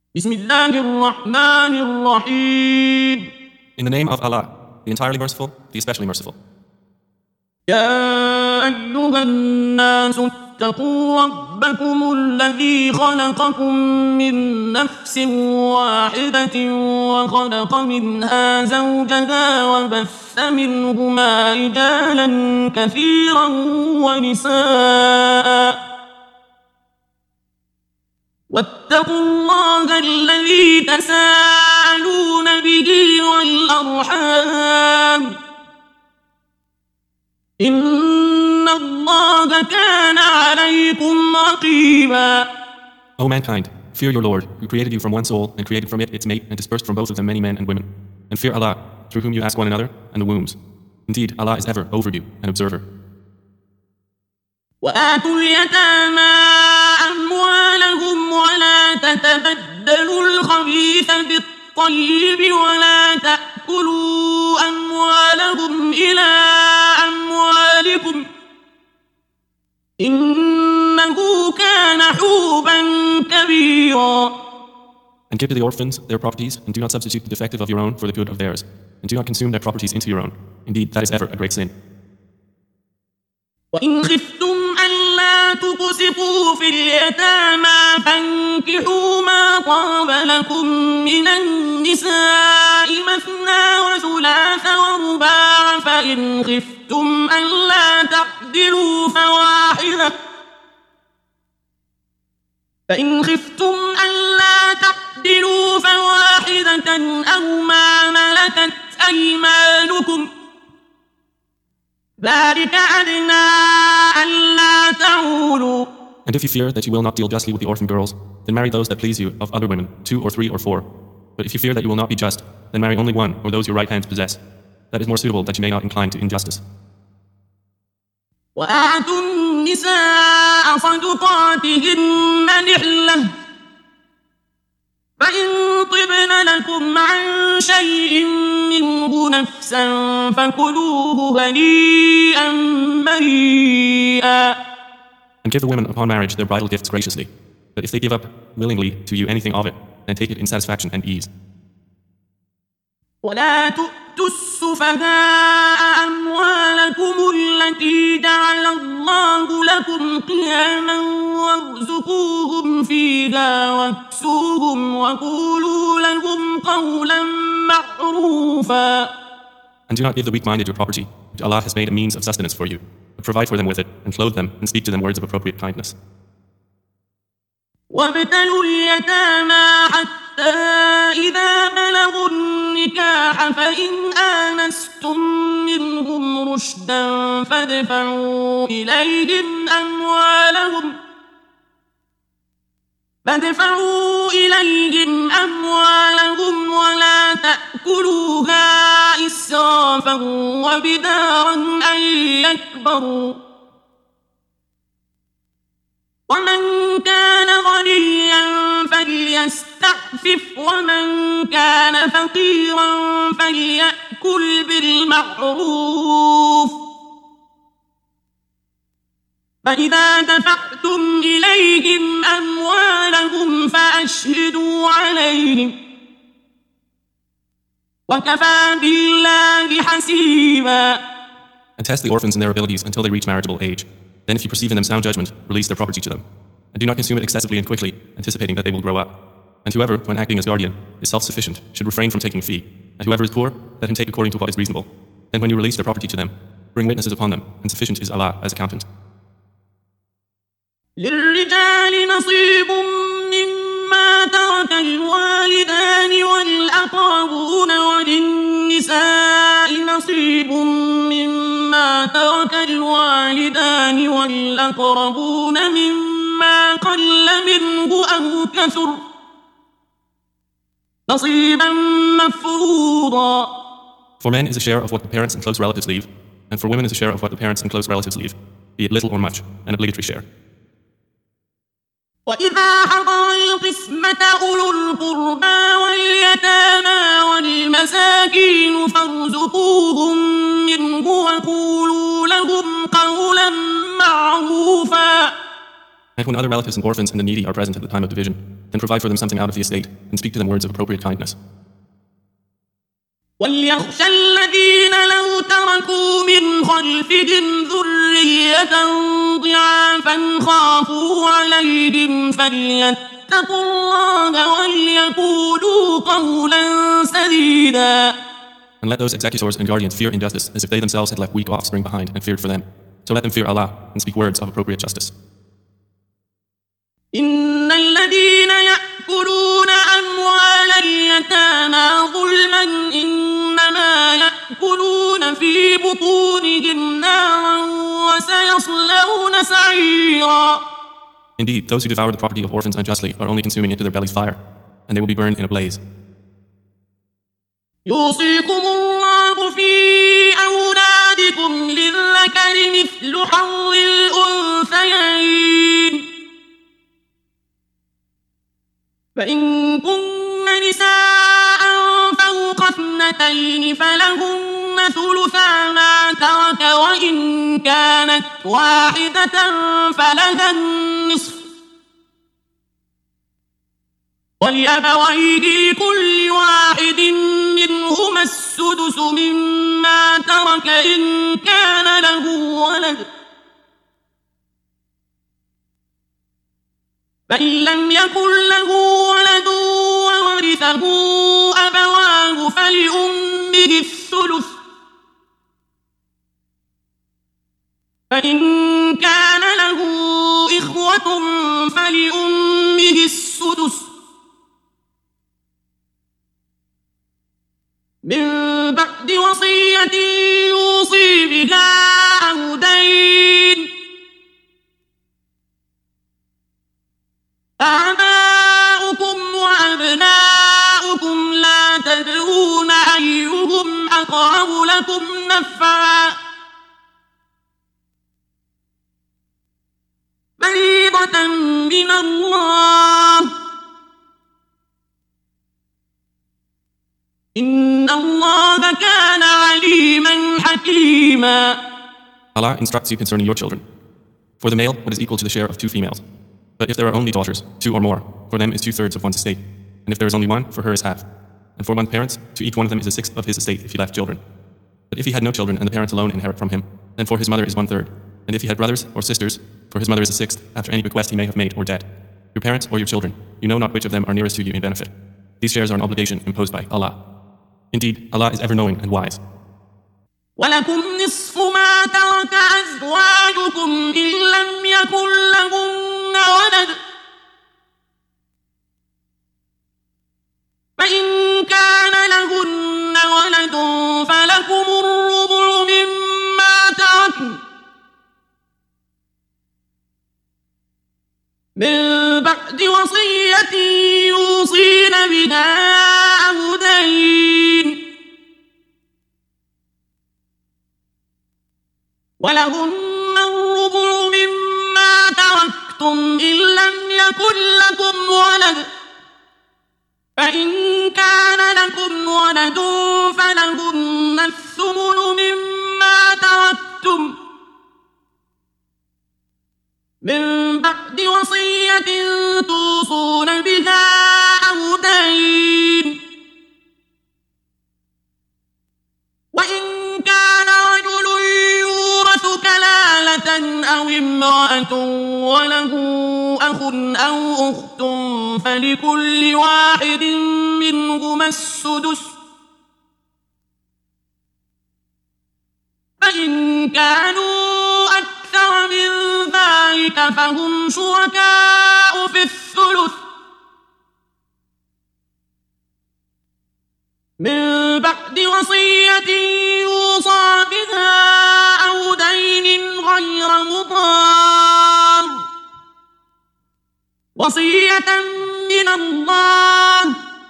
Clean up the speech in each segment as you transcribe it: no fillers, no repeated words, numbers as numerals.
بسم الله الرحمن الرحيم. In the name of Allah, the entirely merciful, the especially merciful. يا أيها الناس اتقوا ربكم الذي خلقكم من نفس واحدة وخلق منها زوجها وبث منهما رجالا كثيرا ونساء واتقوا الله الذي تساءلون به والأرحام إن الله كان عليكم رقيبا. O mankind, fear your Lord, who created you from one soul and created from it its mate and dispersed from both of them many men and women. And fear Allah, through whom you ask one another, and the wombs. Indeed, Allah is ever over you, an observer. وآتوا اليتامى أموالهم ولا تتبدلوا الخبيث بالطيب ولا تأكلوا أموالهم إلى أموالكم إنه كان حوبا كبيرا. And give to the orphans their properties, and do not substitute the defective of your own for the good of theirs. And do not consume their properties into your own. Indeed, that is ever a great sin. وإن خفتم ألا تقسطوا في اليتامى فانكحوا ما طاب لكم من النساء مثنى وثلاث ورباع فإن خفتم ألا تعدلوا فواحدة أو ما ملكت أيمانكم ذلك أدنى ألا تعولوا. And if you fear that you will not deal justly with the orphan girls, then marry those that please you of other women, 2 or 3 or 4. But if you fear that you will not be just, then marry only one or those your right hands possess. That is more suitable that you may not incline to injustice. وآتوا النساء صدقاتهن نحلة فإن طبن لكم عن شيء منه نفسا فكلوه هنيئا مريئا. And give the women upon marriage their bridal gifts graciously. But if they give up willingly to you anything of it, then take it in satisfaction and ease. ولا تؤتوا السفهاء أموالكم التي جعل الله لكم قياما وارزقوهم فيها واكسوهم وقولوا لهم قولا معروفا. And do not give the weak-minded your property, which Allah has made a means of sustenance for you, but provide for them with it, and clothe them, and speak to them words of appropriate kindness. وابتلوا اليتامى حتى إذا بلغوا النكاح فإن آنستم منهم رشدا فادفعوا إليهم أموالهم ولا تأكلوها إسرافا وبدارا أن يكبروا. ومن كان غنيا فليستعفف ومن كان فقيرا فليأكل بالمعروف. فإذا دفعتم إليهم أموالهم فأشهدوا عليهم وكفى بالله حسيبا. And test the orphans in their abilities until they reach marriageable age. Then if you perceive in them sound judgment, release their property to them. And do not consume it excessively and quickly, anticipating that they will grow up. And whoever, when acting as guardian, is self-sufficient, should refrain from taking a fee. And whoever is poor, let him take according to what is reasonable. Then when you release their property to them, bring witnesses upon them, and sufficient is Allah as accountant. للرجال نصيب مما ترك الوالدان والأقربون وللنساء نصيب مما ترك الوالدان والأقربون مما قل منه أو كثر نصيبا مفروضا. For men is a share of what the parents and close relatives leave, and for women is a share of what the parents and close relatives leave, be it little or much, an obligatory share. وإذا حضر القسمة أولو القربى واليتامى والمساكين فارزقوهم منه وقولوا لهم قولا معروفا. And when other relatives and orphans and the needy are present at the time of division, then provide for them something out of the estate, and speak to them words of appropriate kindness. وليخشى الذين لو تركوا من خلفهم ذرية ضعافا خافوا عليهم فليتقوا الله وليقولوا قولا سديدا. And let those executors and guardians fear injustice as if they themselves had left weak offspring behind and feared for them. So let them fear Allah and speak words of appropriate justice. إن الذين يأكلون أموال اليتامى ظلما إنما يأكلون في بطونهم نارا وسيصلون سعيرا. Indeed, those who devour the property of orphans unjustly are only consuming into their bellies fire, and they will be burned in a blaze. يوصيكم الله في أولادكم للذكر مثل حظ الأنثيين فإن كن نساء فوق اثنتين فلهن ثلثا ما ترك وإن كانت واحدة فلها النصف ولأبويه لكل واحد منهما السدس مما ترك إن كان له ولد فإن لم يكن له ولد وورثه أبواه فلأمه الثلث فإن كان له إخوة فلأمه السدس من بعد وصية يوصي بها أو دين آباؤكم وأبناؤكم لا تدرون أيهم أقرب لكم نفعا فريضة من الله إن الله كان عليما حكيما. Allah instructs you concerning your children. For the male, what is equal to the share of two females. But if there are only daughters, 2 or more, for them is 2/3 of one's estate. And if there is only one, for her is half. And for one's parents, to each one of them is 1/6 of his estate if he left children. But if he had no children and the parents alone inherit from him, then for his mother is 1/3. And if he had brothers or sisters, for his mother is 1/6 after any bequest he may have made or debt. Your parents or your children, you know not which of them are nearest to you in benefit. These shares are an obligation imposed by Allah. Indeed, Allah is ever knowing and wise. ولكم نصف ما ترك أزواجكم إن لم يكن لهن ولد فإن كان لهن ولد فلكم الربع مما تركن من بعد وصية يوصين بها أو دين ولهن الربع مما تركتم إن لم يكن لكم ولد فإن كان لكم ولد فلهن الثمن مما تركتم من بعد وصية توصون بها أو دين وإن كان رجل يورث كلالة أو امرأة وله أخ أو أخت فلكل واحد منهما السدس فإن كانوا أكثر من ذلك فهم شركاء في الثلث من بعد وصية يوصى بها أو دين غير مضار وصية من الله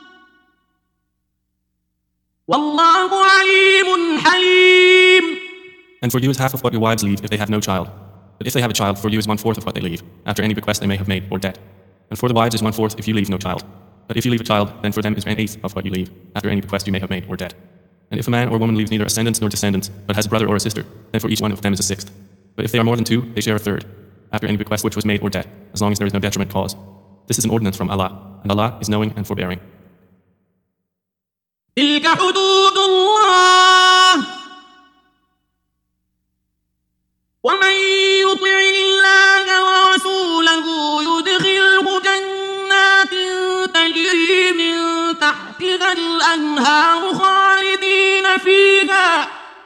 والله عليم حليم. And for you is half of what your wives leave if they have no child. But if they have a child, for you is 1/4 of what they leave, after any bequest they may have made or debt. And for the wives is 1/4 if you leave no child. But if you leave a child, then for them is 1/8 of what you leave, after any bequest you may have made or debt. And if a man or woman leaves neither ascendants nor descendants, but has a brother or a sister, then for each one of them is 1/6. But if they are more than 2, they share 1/3, after any bequest which was made or debt, as long as there is no detriment caused. This is an ordinance from Allah. and Allah is knowing and forbearing. تلك حدود الله ومن يطع الله ورسوله يدخله جنات تجري من تحتها الأنهار خالدين فيها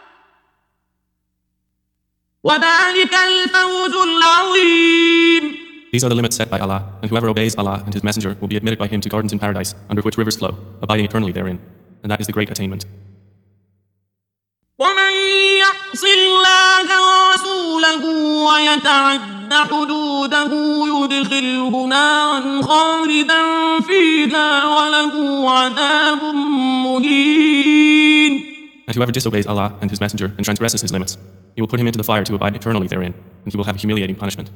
وذلك الفوز العظيم. These are the limits set by Allah, and whoever obeys Allah and His Messenger will be admitted by Him to gardens in paradise, under which rivers flow, abiding eternally therein. And that is the great attainment. ومن يعص الله ورسوله ويتعد حدوده يدخله نارا خالدا فيها وله عذاب مهين. And whoever disobeys Allah and His Messenger and transgresses His limits, He will put him into the fire to abide eternally therein, and he will have a humiliating punishment.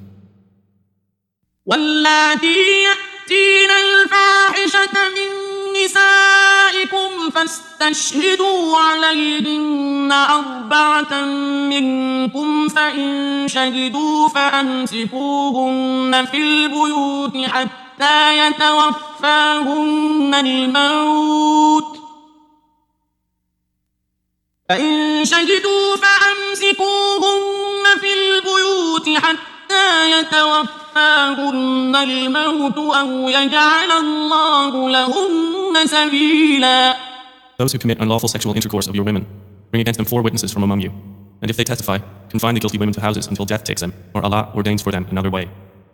واللاتي يأتين الفاحشة من نسائكم فاستشهدوا عليهن 4 منكم فإن شهدوا فأمسكوهن في البيوت حتى يتوفاهن الموت فإن شهدوا فأمسكوهن في البيوت حتى يتوفاهن الموت أو يجعل الله لهن سبيلا. Those who commit unlawful sexual intercourse of your women, bring against them 4 witnesses from among you. And if they testify, confine the guilty women to houses until death takes them, or Allah ordains for them another way.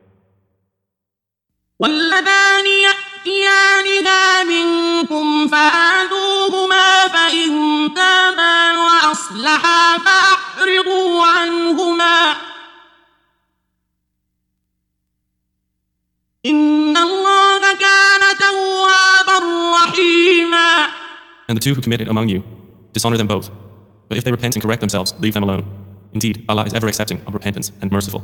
واللذان يأتيانها منكم فآذوهما فإن تابا وأصلحا فأعرضوا عنهما إن الله كان توابا رحيما. And the 2 who commit it among you, dishonor them both. But if they repent and correct themselves, leave them alone. Indeed, Allah is ever accepting of repentance and merciful.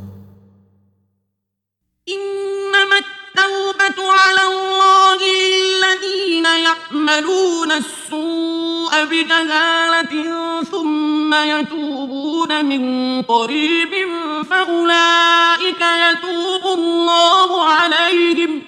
إنما التوبة على الله للذين يعملون السوء بجهالة ثم يتوبون من قريب فأولئك يتوب الله عليهم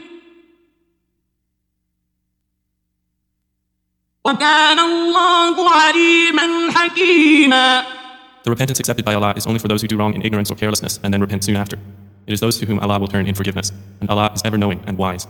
وكان الله عليما حكيما. The repentance accepted by Allah is only for those who do wrong in ignorance or carelessness and then repent soon after. It is those to whom Allah will turn in forgiveness, and Allah is ever knowing and wise.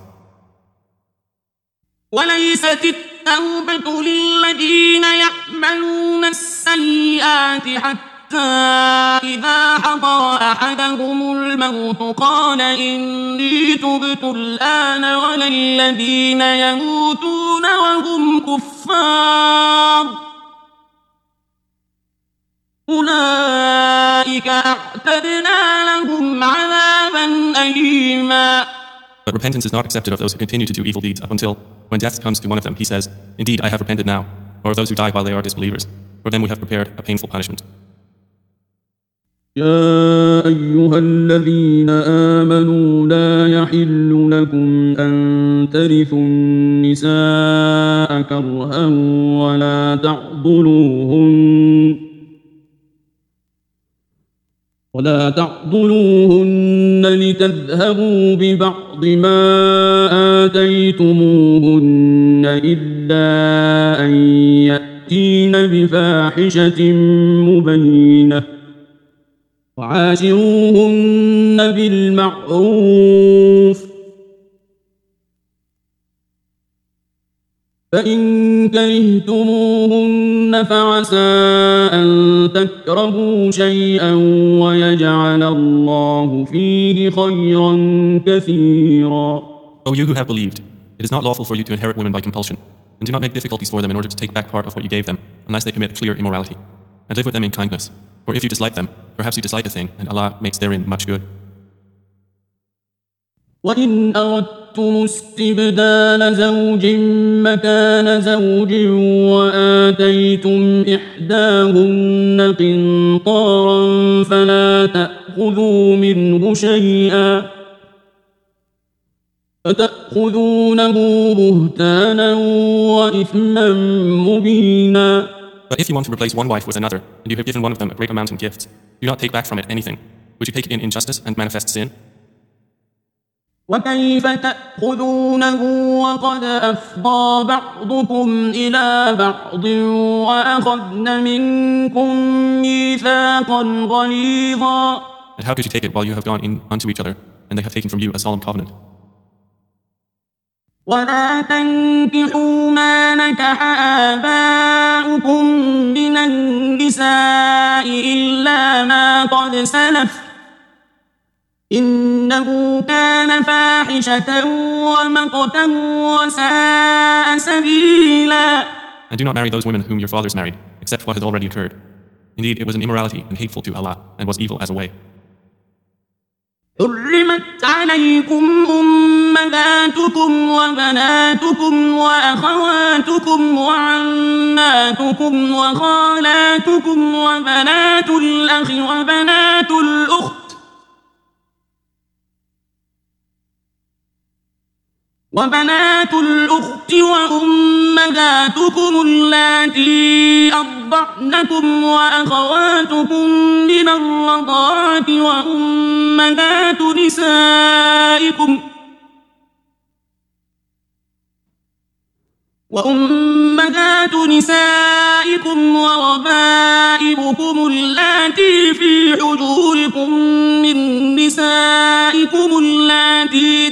وليست التوبة للذين يعملون السيئات حتى إذا حضر أحدهم الموت قال إني تبت الآن ولا الذين يموتون وهم كفار أولئك أعتدنا لهم عذابا أليما. But repentance is not accepted of those who continue to do evil deeds up until, when death comes to one of them, he says, "Indeed, I have repented now," or of those who die while they are disbelievers. For them we have prepared a painful punishment. يا أيها الذين آمنوا لا يحل لكم أن ترثوا النساء كرها ولا تعضلوهن لتذهبوا ببعض ما آتيتموهن إلا أن يأتين بفاحشة مبينة وعاشروهن بالمعروف فإن كرهتموهن فعسى أن تكرهوا شيئا ويجعل الله فيه خيرا كثيرا. O you who have believed, it is not lawful for you to inherit women by compulsion, and do not make difficulties for them in order to take back part of what you gave them, unless they commit clear immorality. And live with them in kindness. For if you dislike them, perhaps you dislike a thing, and Allah makes therein much good. وإن أردتم استبدال زوج مكان زوج وآتيتم إحداهن قنطارا فلا تأخذوا منه شيئا فتأخذونه بهتانا وإثما مبينا. But if you want to replace one wife with another, and you have given one of them a great amount in gifts, do not take back from it anything. Would you take it in injustice and manifest sin? وكيف تأخذونه وقد أفضى بعضكم إلى بعض وأخذن منكم ميثاقا غليظا. And how could you take it while you have gone in unto each other, and they have taken from you a solemn covenant? ولا تنكحوا ما نكح آباؤكم من النساء إلا ما قد سلف إنه كان فاحشة ومقتا وساء سبيلا. And do not marry those women whom your fathers married, except what has already occurred. Indeed, it was an immorality and hateful to Allah, and was evil as a way. حرمت عليكم أمهاتكم وبناتكم وأخواتكم وعماتكم وخالاتكم وبنات الأخ وبنات الأخت وأمهاتكم اللاتي أرضعنكم وأخواتكم من الرضاعة وأمهات نسائكم وربائبكم اللاتي في حجوركم من نسائكم اللاتي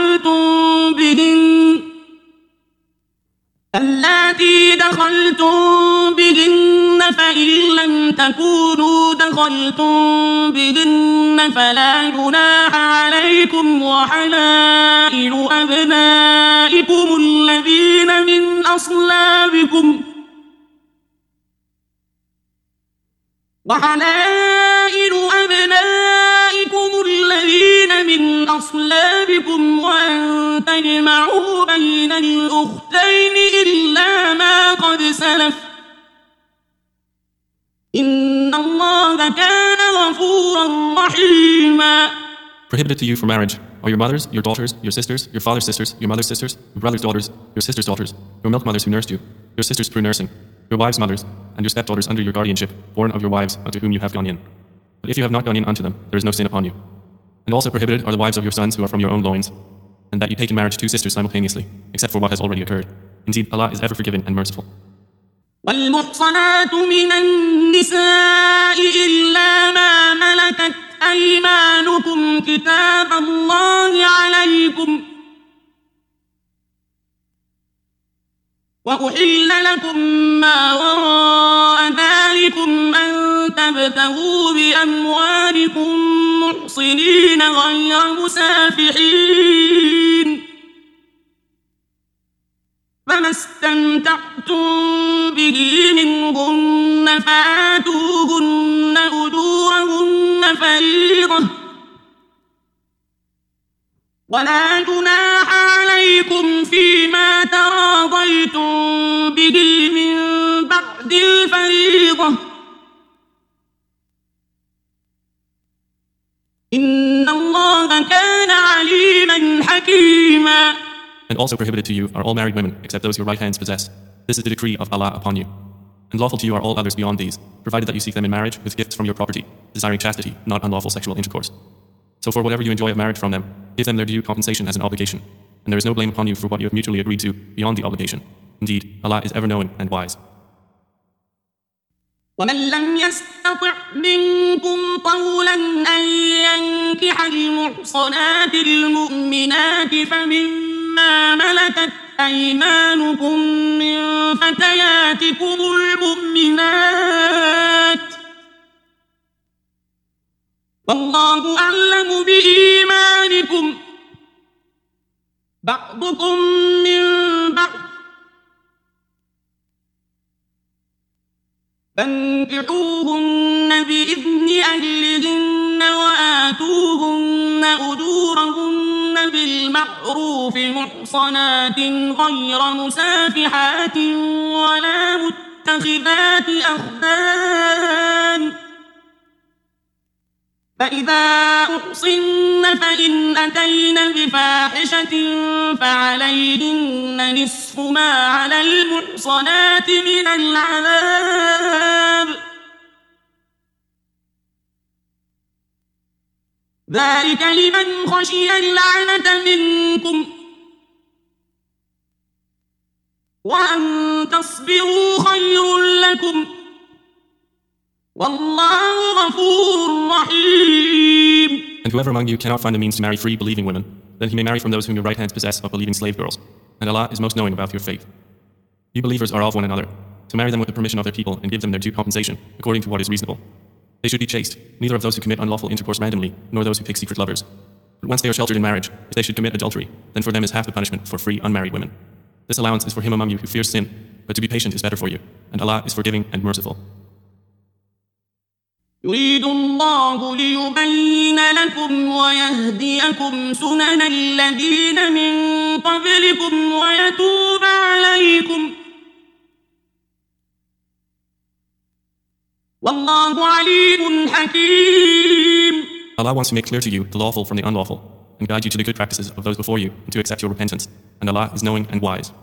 دخلتم بهن فإن لم تكونوا دخلتم بهن فلا جناح عليكم وحلائل أبنائكم الذين من أصلابكم وأن تجمعوا بين الأختين إلا ما قد سلف إن الله كان غفورا رحيما. Prohibited to you for marriage are your mothers, your daughters, your sisters, your father's sisters, your mother's sisters, your brother's daughters, your sister's daughters, your milk mothers who nursed you, your sisters through nursing, your wives' mothers, and your stepdaughters under your guardianship, born of your wives unto whom you have gone in. But if you have not gone in unto them, there is no sin upon you. And also prohibited are the wives of your sons who are from your own loins, and that you take in marriage two sisters simultaneously, except for what has already occurred. Indeed, Allah is ever forgiving and merciful. والمحصنات من النساء إلا ما ملكت أيمانكم كتاب الله عليكم وأحل لكم ما وراء ذلكم أن تبتغوا بأموالكم محصنين غير مسافحين فما استمتعتم به منهن فآتوهن أجورهن فريضة ولا جناح عليكم فيما تراضيتم به من بعد الفريضة إن الله كان عليما حكيما. And also prohibited to you are all married women, except those your right hands possess. This is the decree of Allah upon you. And lawful to you are all others beyond these, provided that you seek them in marriage with gifts from your property, desiring chastity, not unlawful sexual intercourse. So for whatever you enjoy of marriage from them, give them their due compensation as an obligation. And there is no blame upon you for what you have mutually agreed to beyond the obligation. Indeed, Allah is ever knowing and wise. ومن لم يستطع منكم طولا أن ينكح المحصنات المؤمنات فمما ملكت أيمانكم من فتياتكم المؤمنات والله أعلم بإيمانكم بعضكم من بعض فانكحوهن بإذن أهلهن وآتوهن أجورهن بالمعروف محصنات غير مسافحات ولا متخذات أخدان فإذا أحصن فإن أتين بفاحشة فعليهن نصف ما على المحصنات من العذاب ذلك لمن خشي العنة منكم وأن تصبروا خير لكم والله غفور رحيم. And whoever among you cannot find the means to marry free believing women, then he may marry from those whom your right hands possess of believing slave girls, and Allah is most knowing about your faith. You believers are of one another, to marry them with the permission of their people and give them their due compensation, according to what is reasonable. They should be chaste, neither of those who commit unlawful intercourse randomly, nor those who pick secret lovers. But once they are sheltered in marriage, if they should commit adultery, then for them is half the punishment for free unmarried women. This allowance is for him among you who fears sin, but to be patient is better for you, and Allah is forgiving and merciful. يريد الله ليبين لكم ويهديكم سنن الذين من قبلكم ويتوب عليكم والله عليم حكيم. Allah wants to make clear to you the lawful from the unlawful, and guide you to the good practices of those before you, and to accept your repentance. And Allah is knowing and wise.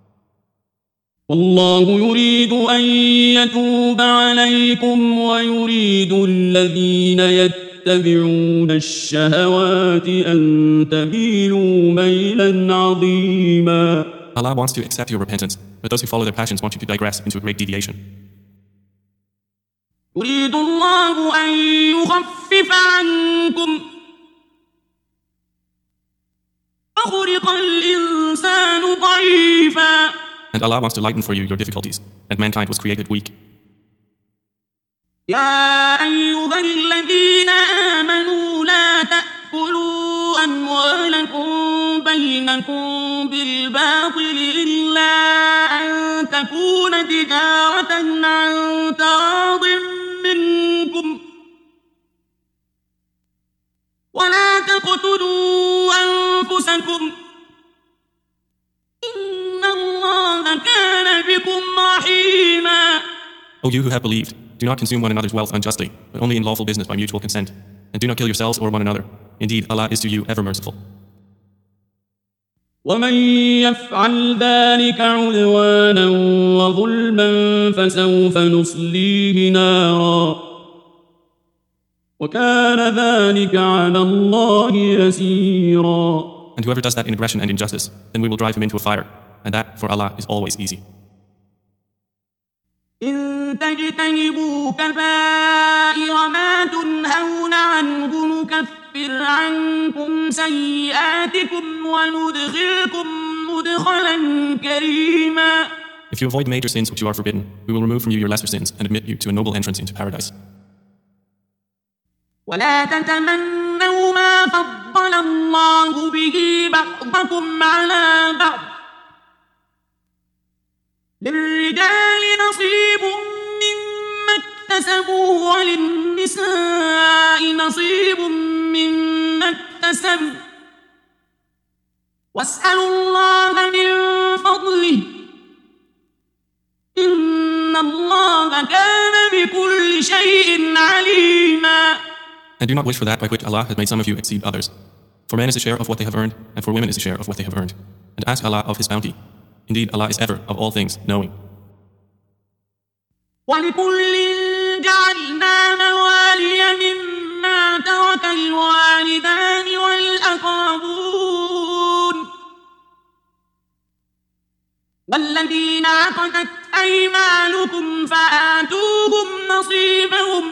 والله يريد أن يتوب عليكم ويريد الذين يتبعون الشهوات أن تميلوا ميلا عظيما. Allah wants to accept your repentance, but those who follow their passions want you to digress into a great deviation. يريد الله أن يخفف عنكم وخلق الإنسان ضعيفا. And Allah wants to lighten for you your difficulties, and mankind was created weak. يا أيها الذين آمنوا لا تأكلوا أموالكم بينكم بالباطل إلا أن تكون تجارة عن تراض منكم ولا تقتلوا أنفسكم إن الله كان بكم رحيما. O you who have believed, do not consume one another's wealth unjustly, but only in lawful business by mutual consent. And do not kill yourselves or one another. Indeed, Allah is to you ever merciful. ومن يفعل ذلك عدوانا وظلما فسوف نصليه نارا وكان ذلك على الله يسيرا. And whoever does that in aggression and injustice, then we will drive him into a fire, and that for Allah is always easy. إن تجتنبوا كبائر ما تنهون عنه نكفر عنكم سيئاتكم وندخلكم مدخلا كريما. If you avoid major sins which you are forbidden, we will remove from you your lesser sins and admit you to a noble entrance into paradise. ولا تتمنوا ما فضل الله به بعضكم على بعض للرجال نصيب مما اكتسبوا وللنساء نصيب مما اكتسبوا واسألوا الله من فضله إن الله كان بكل شيء عليما. And do not wish for that by which Allah has made some of you exceed others. For man is a share of what they have earned, and for women is a share of what they have earned. And ask Allah of His bounty. Indeed, Allah is ever, of all things, knowing. وَلِكُلٍّ جَعَلْنَا مَوَالِيَ مِمَّا تَرَكَ الْوَالِدَانِ وَالْأَقْرَبُونَ وَالَّذِينَ عَقَدَتْ أَيْمَانُكُمْ فَآتُوهُمْ نَصِيبَهُمْ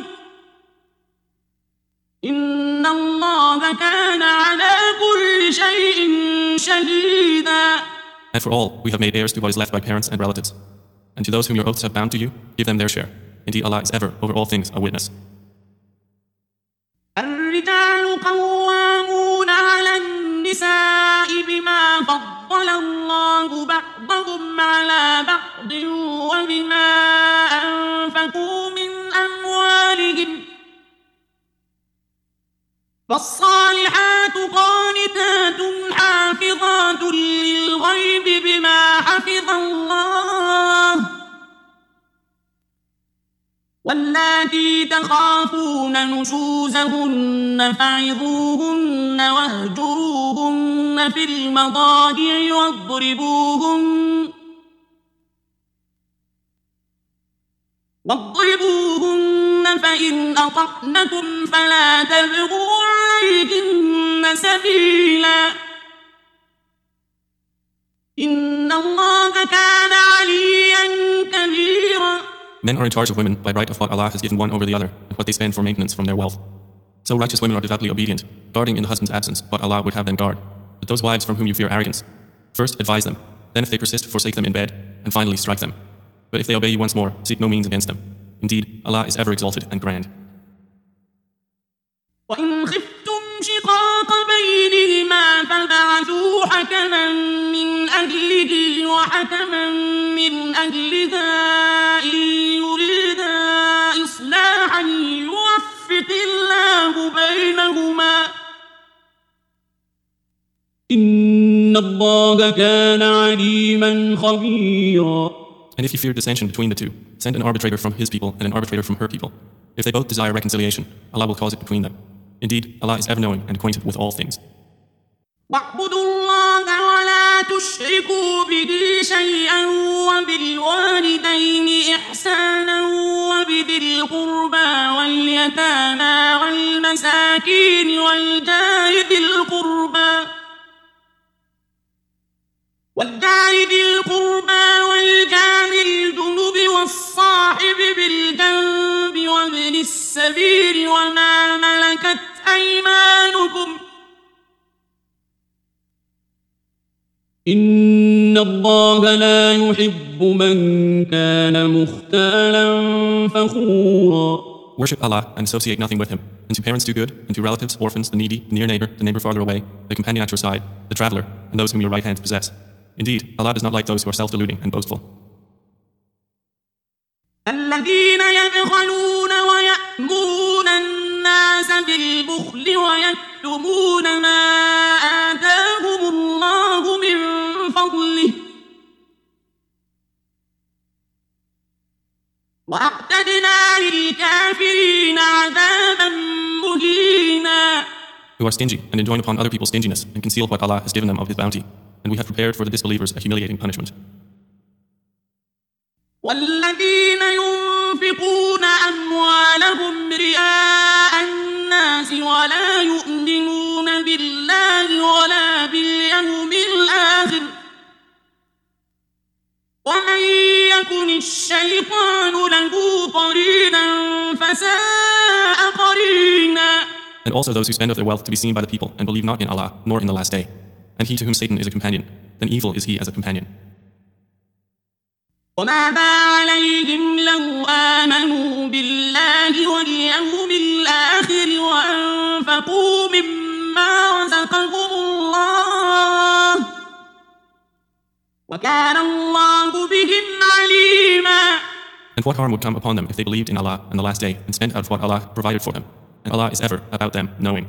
إِنَّ اللَّهَ كَانَ عَلَى كُلِّ شَيْءٍ شَهِيدًا. And for all, we have made heirs to what is left by parents and relatives. And to those whom your oaths have bound to you, give them their share. Indeed, Allah is ever, over all things, a witness. الرجال قوامون على النساء بما فضل الله بعضهم على بعض وبما أنفقوا من أموالهم فالصالحات قانتات حافظات للغيب بما حفظ الله واللاتي تخافون نشوزهن فعظوهن واهجروهن في المضاجع واضربوهن فإن أطعنكم فلا تبغوا عليهن سبيلا إن الله كان عليا كبيرا. Men are in charge of women by right of what Allah has given one over the other and what they spend for maintenance from their wealth. So righteous women are devoutly obedient, guarding in the husband's absence what Allah would have them guard. But those wives from whom you fear arrogance, first advise them, then if they persist, forsake them in bed, and finally strike them. But if they obey you once more, seek no means against them. Indeed, Allah is ever exalted and grand. وإن خفتم شقاق بينهما فبعثوا حكما من أهله وحكما من أهلها إن يريدا إصلاحا يوفق الله بينهما إن الله كان عليما خبيرا. And if you fear dissension between the two, send an arbitrator from his people and an arbitrator from her people. If they both desire reconciliation, Allah will cause it between them. Indeed, Allah is ever-knowing and acquainted with all things. واعبدوا الله ولا تشركوا به شيئا وبالوالدين إحسانا وبذي القربى واليتامى والمساكين والجار ذي القربى والجار الجنب والصاحب بالجنب وابن السبيل وما ملكت أيمانكم إن الله لا يحب من كان مختالا فخورا. Worship Allah and associate nothing with Him. And to parents do good, and to relatives, orphans, the needy, the near neighbor, the neighbor farther away, the companion at your side, the traveler, and those whom your right hand possess. Indeed, Allah does not like those who are self-deluding and boastful. الذين يبخلون ويأمرون الناس بالبخل ويكتمون ما آتاهم الله من فضله وأعتدنا للكافرين عذابا مهينا. Who are stingy and enjoin upon other people's stinginess and conceal what Allah has given them of His bounty. And we have prepared for the disbelievers a humiliating punishment. والذين ينفقون أموالهم رئاء الناس ولا يؤمنون بالله ولا باليوم الآخر ومن يكن الشيطان له قرينا فساء قرينا. And also those who spend of their wealth to be seen by the people and believe not in Allah nor in the last day. And he to whom Satan is a companion, then evil is he as a companion. وماذا عليهم لو آمنوا بالله واليوم الآخر وأنفقوا مما رزقهم الله وكان الله بهم عليما. And what harm would come upon them if they believed in Allah and the last day and spent out of what Allah provided for them? And Allah is ever about them knowing.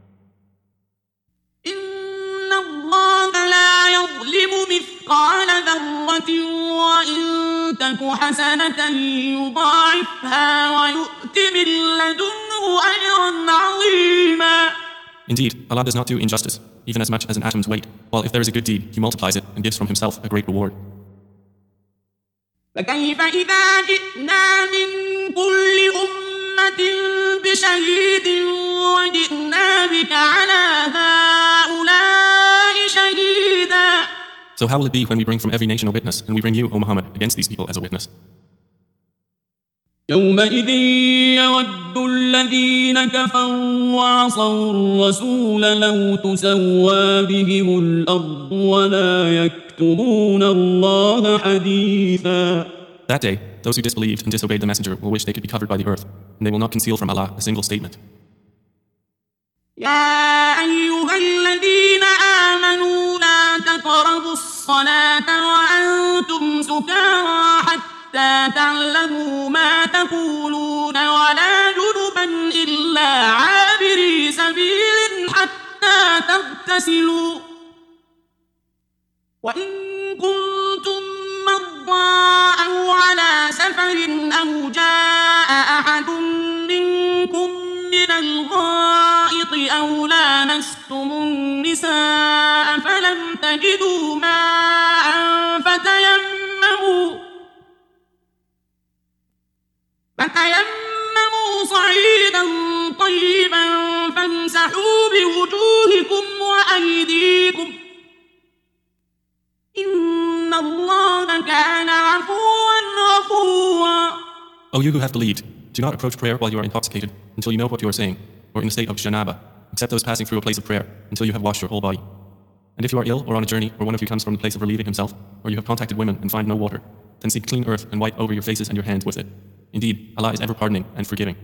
مثقال ذرة وإن تك حسنة يضاعفها ويؤت من لدنه أجرا عظيما. Indeed, Allah does not do injustice, even as much as an atom's weight, while if there is a good deed, He multiplies it and gives from Himself a great reward. فكيف إذا جئنا من كل أمة بشهيد وجئنا بك على هؤلاء شهيدا. So how will it be when we bring from every nation a witness, and we bring you, O Muhammad, against these people as a witness? يومئذ يود الذين كفروا وعصوا الرسول لو تسوى بهم الأرض ولا يكتمون الله حديثا. That day, those who disbelieved and disobeyed the messenger will wish they could be covered by the earth, and they will not conceal from Allah a single statement. يا أيها الذين آمنوا لا تقربوا الصلاة وأنتم سكارى حتى تعلموا ما تقولون ولا جنبا إلا عابري سبيل حتى تغتسلوا وإن كنتم مرضى أو على سفر أو جاء أحد منكم من الغائط أو لامستم النساء فلم تجدوا ماء فتيمموا صعيدا طيبا فامسحوا بوجوهكم وأيديكم إن الله كان عفوا غفورا. O you who have believed, do not approach prayer while you are intoxicated until you know what you are saying, or in a state of janaba, except those passing through a place of prayer until you have washed your whole body. And if you are ill or on a journey, or one of you comes from the place of relieving himself, or you have contacted women and find no water, then seek clean earth and wipe over your faces and your hands with it. Indeed, Allah is ever pardoning and forgiving.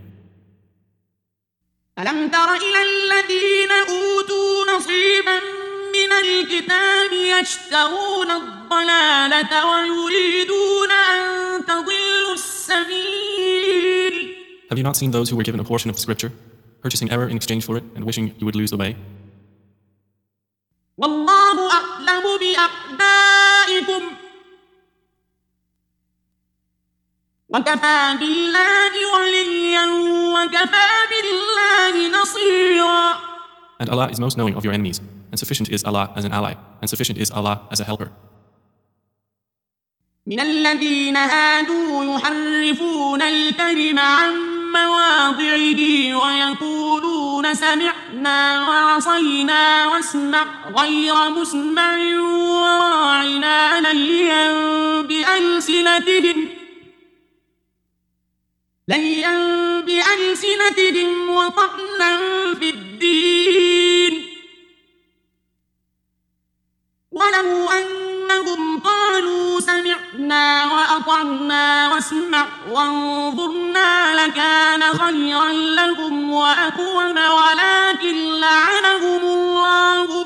ألم تر إلى الذين أوتوا نصيبا من الكتاب يشترون الضلالة ويريدون أن تضلوا السبيل. Have you not seen those who were given a portion of the scripture, purchasing error in exchange for it and wishing you would lose the way? والله أعلم بأعدائكم وكفى بالله وليا وكفى بالله نصيرا. And Allah is most knowing of your enemies, and sufficient is Allah as an ally, and sufficient is Allah as a helper. من الذين هادوا يحرفون الكلم عن مواضعه ويقولون سمعنا وعصينا واسمع غير مسمع وراعنا ليا بألسنتهم وطعنا في الدين ولو أنهم قالوا سمعنا وأطعنا واسمع وانظرنا لكان خيرا لهم وأقوم ولكن لعنهم الله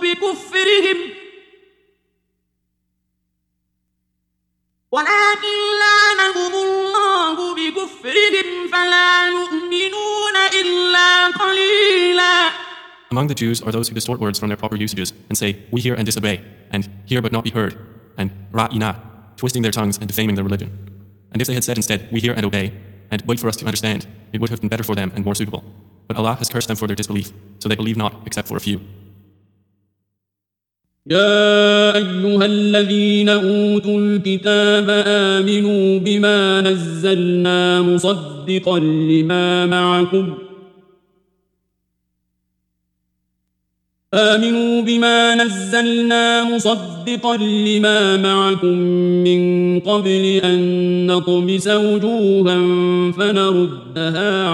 بكفرهم فلا يؤمنون إلا قليلا. Among the Jews are those who distort words from their proper usages and say, we hear and disobey, and hear but not be heard, and ra'ina, twisting their tongues and defaming their religion. And if they had said instead, we hear and obey, and wait for us to understand, it would have been better for them and more suitable. But Allah has cursed them for their disbelief, so they believe not except for a few. يا أيها الذين أوتوا الكتاب آمنوا بما نزلنا مصدقا لما معكم من قبل أن نطمس وجوها فنردها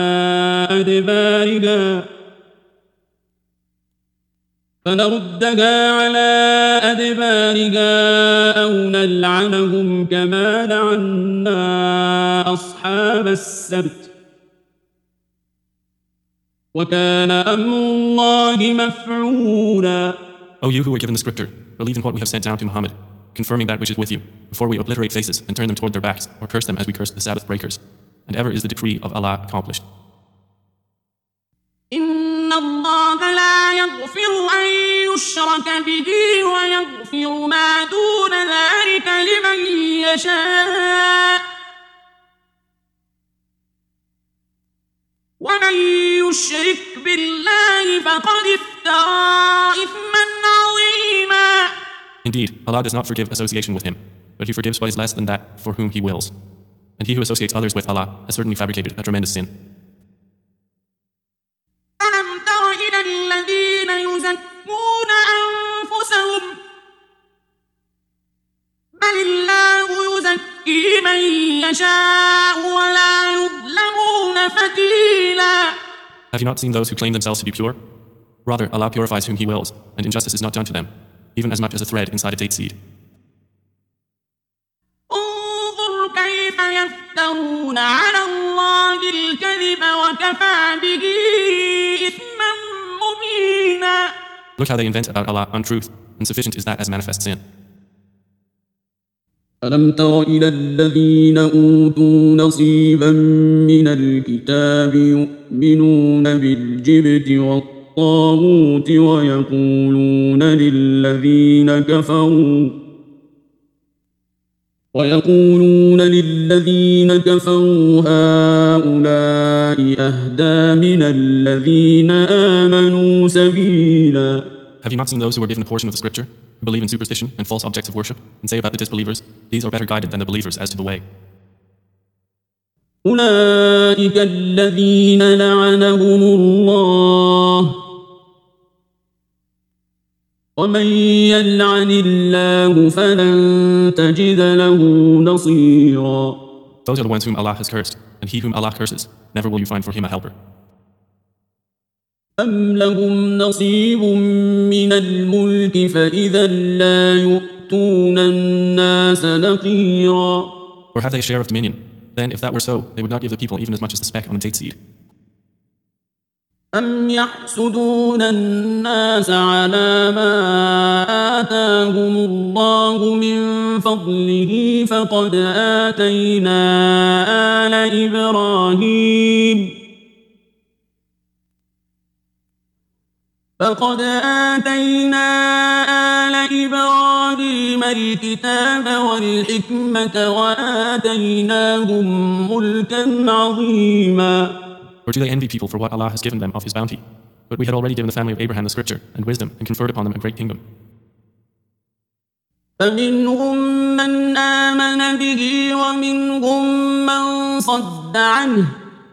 على أدبارها أو نلعنهم كما لعنا أصحاب السبت وكان أمر الله مفعولا. O you who were given the scripture, believe in what we have sent down to Muhammad, confirming that which is with you, before we obliterate faces and turn them toward their backs, or curse them as we curse the Sabbath breakers. And ever is the decree of Allah accomplished. إن الله لا يغفر أن يشرك به ويغفر ما دون ذلك لمن يشاء ومن يشرك بالله فقد افترى إثما عظيما. Indeed, Allah does not forgive association with Him, but He forgives what is less than that for whom He wills. And he who associates others with Allah has certainly fabricated a tremendous sin. ألم تر إلى الذين يزكون أنفسهم بل الله يزكي من يشاء ولا يظلمون فتيلا. Have you not seen those who claim themselves to be pure? Rather, Allah purifies whom He wills, and injustice is not done to them, even as much as a thread inside a date seed. انظر كيف يفترون على الله الكذب وكفى به إثما مبينا. Look how they invent about Allah untruth, and sufficient is that as manifest sin. ألم تر إلى الذين أوتوا نصيبا من الكتاب يؤمنون بالجبت والطاغوت ويقولون للذين كفروا هؤلاء أهدى من الذين آمنوا سبيلا. Have you not seen those who were given a portion of the scripture, who believe in superstition and false objects of worship, and say about the disbelievers, these are better guided than the believers as to the way? أولئك الذين لعنهم الله ومن يلعن الله فلن تجد له نصيرا. Those are the ones whom Allah has cursed, and he whom Allah curses, never will you find for him a helper. أم لهم نصيب من الملك فإذا لا يؤتون الناس نقيرا. Or have they a share of dominion? Then if that were so, they would not give the people even as much as the speck on a date seed. أم يحسدون الناس على ما آتاهم الله من فضله فقد آتينا آل إبراهيم الكتاب والحكمة وآتيناهم ملكا عظيما. Or do they envy people for what Allah has given them of His bounty? But we had already given the family of Abraham the scripture and wisdom and conferred upon them a great kingdom. فمنهم من آمن به ومنهم من صد عنه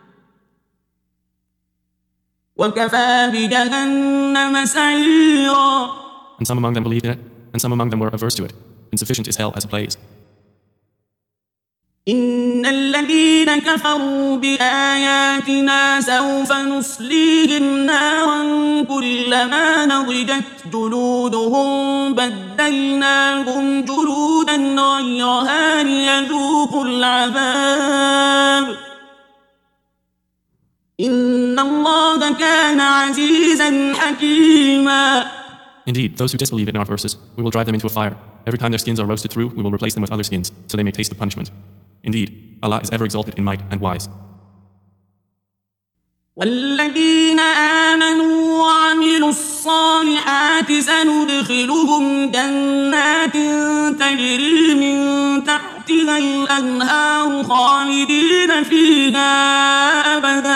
وكفى بجهنم سعيرا. And some among them believed in it, and some among them were averse to it. Insufficient is hell as a blaze. إن الذين كفروا بآياتنا سوف نصليهم نارا كلما نضجت جلودهم بدلناهم جلودا غيرها ليذوقوا العذاب إن الله كان عزيزا حكيما. Indeed, those who disbelieve in our verses, we will drive them into a fire. Every time their skins are roasted through, we will replace them with other skins, so they may taste the punishment. Indeed, Allah is ever exalted in might and wise. والذين آمنوا وعملوا الصالحات سندخلهم جنات تجري من تحتها الأنهار خالدين فيها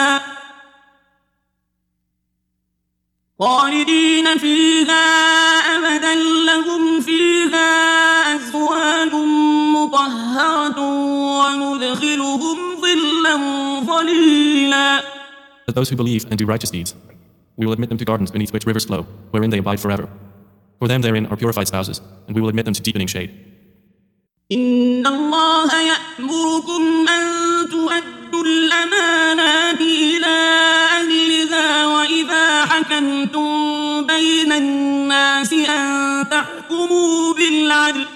أبدا لهم فيها أزواج مطهرة وندخلهم ظلا ظليلا. But those who believe and do righteous deeds, we will admit them to gardens beneath which rivers flow, wherein they abide forever. For them therein are purified spouses, and we will admit them to deepening shade. إن الله يأمركم أن تؤدوا الأمانات إلى أهلها وإذا حكمتم بين الناس أن تحكموا بالعدل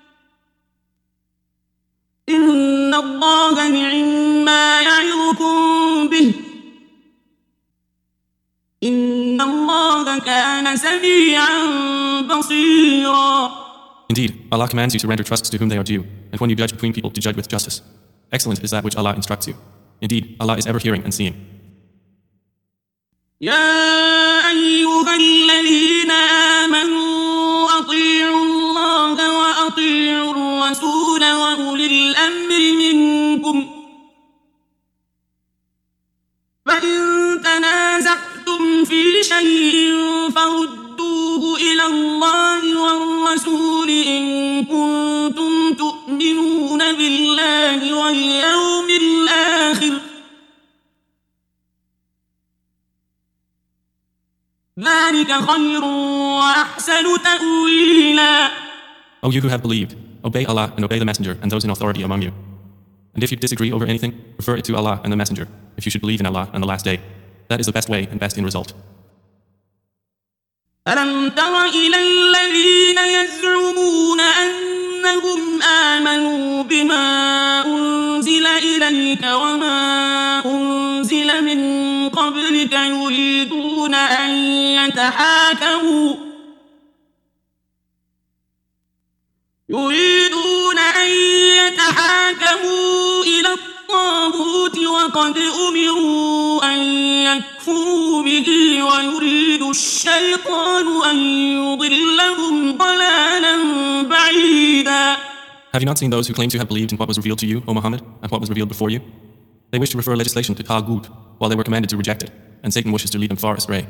إن الله نعما يعظكم به إن الله كان سميعا بصيرا. Indeed, Allah commands you to render trusts to whom they are due, and when you judge between people to judge with justice. Excellent is that which Allah instructs you. Indeed, Allah is ever hearing and seeing. يا أيها الذين آمنوا أطيعوا الله وأطيعوا الرسول وأولي الأمر منكم فإن تنازعتم في شيء فردوه إلى الله والرسول إن كنتم تؤمنون بالله واليوم الآخر ذلك خير وأحسن تأويلا. O you who have believed, obey Allah and obey the Messenger and those in authority among you. And if you disagree over anything, refer it to Allah and the Messenger, if you should believe in Allah and the last day. That is the best way and best in result. ألم تر إلى الذين يزعمون أنهم آمنوا بما أنزل إليك وما أنزل من قبلك يريدون أن يتحاكموا إلى الطاغوت وقد أمروا أن يكفروا به ويريد الشيطان أن يضلهم ضلالا بعيدا. Have you not seen those who claim to have believed in what was revealed to you, O Muhammad, and what was revealed before you? They wish to refer legislation to Taghut, while they were commanded to reject it, and Satan wishes to lead them far astray.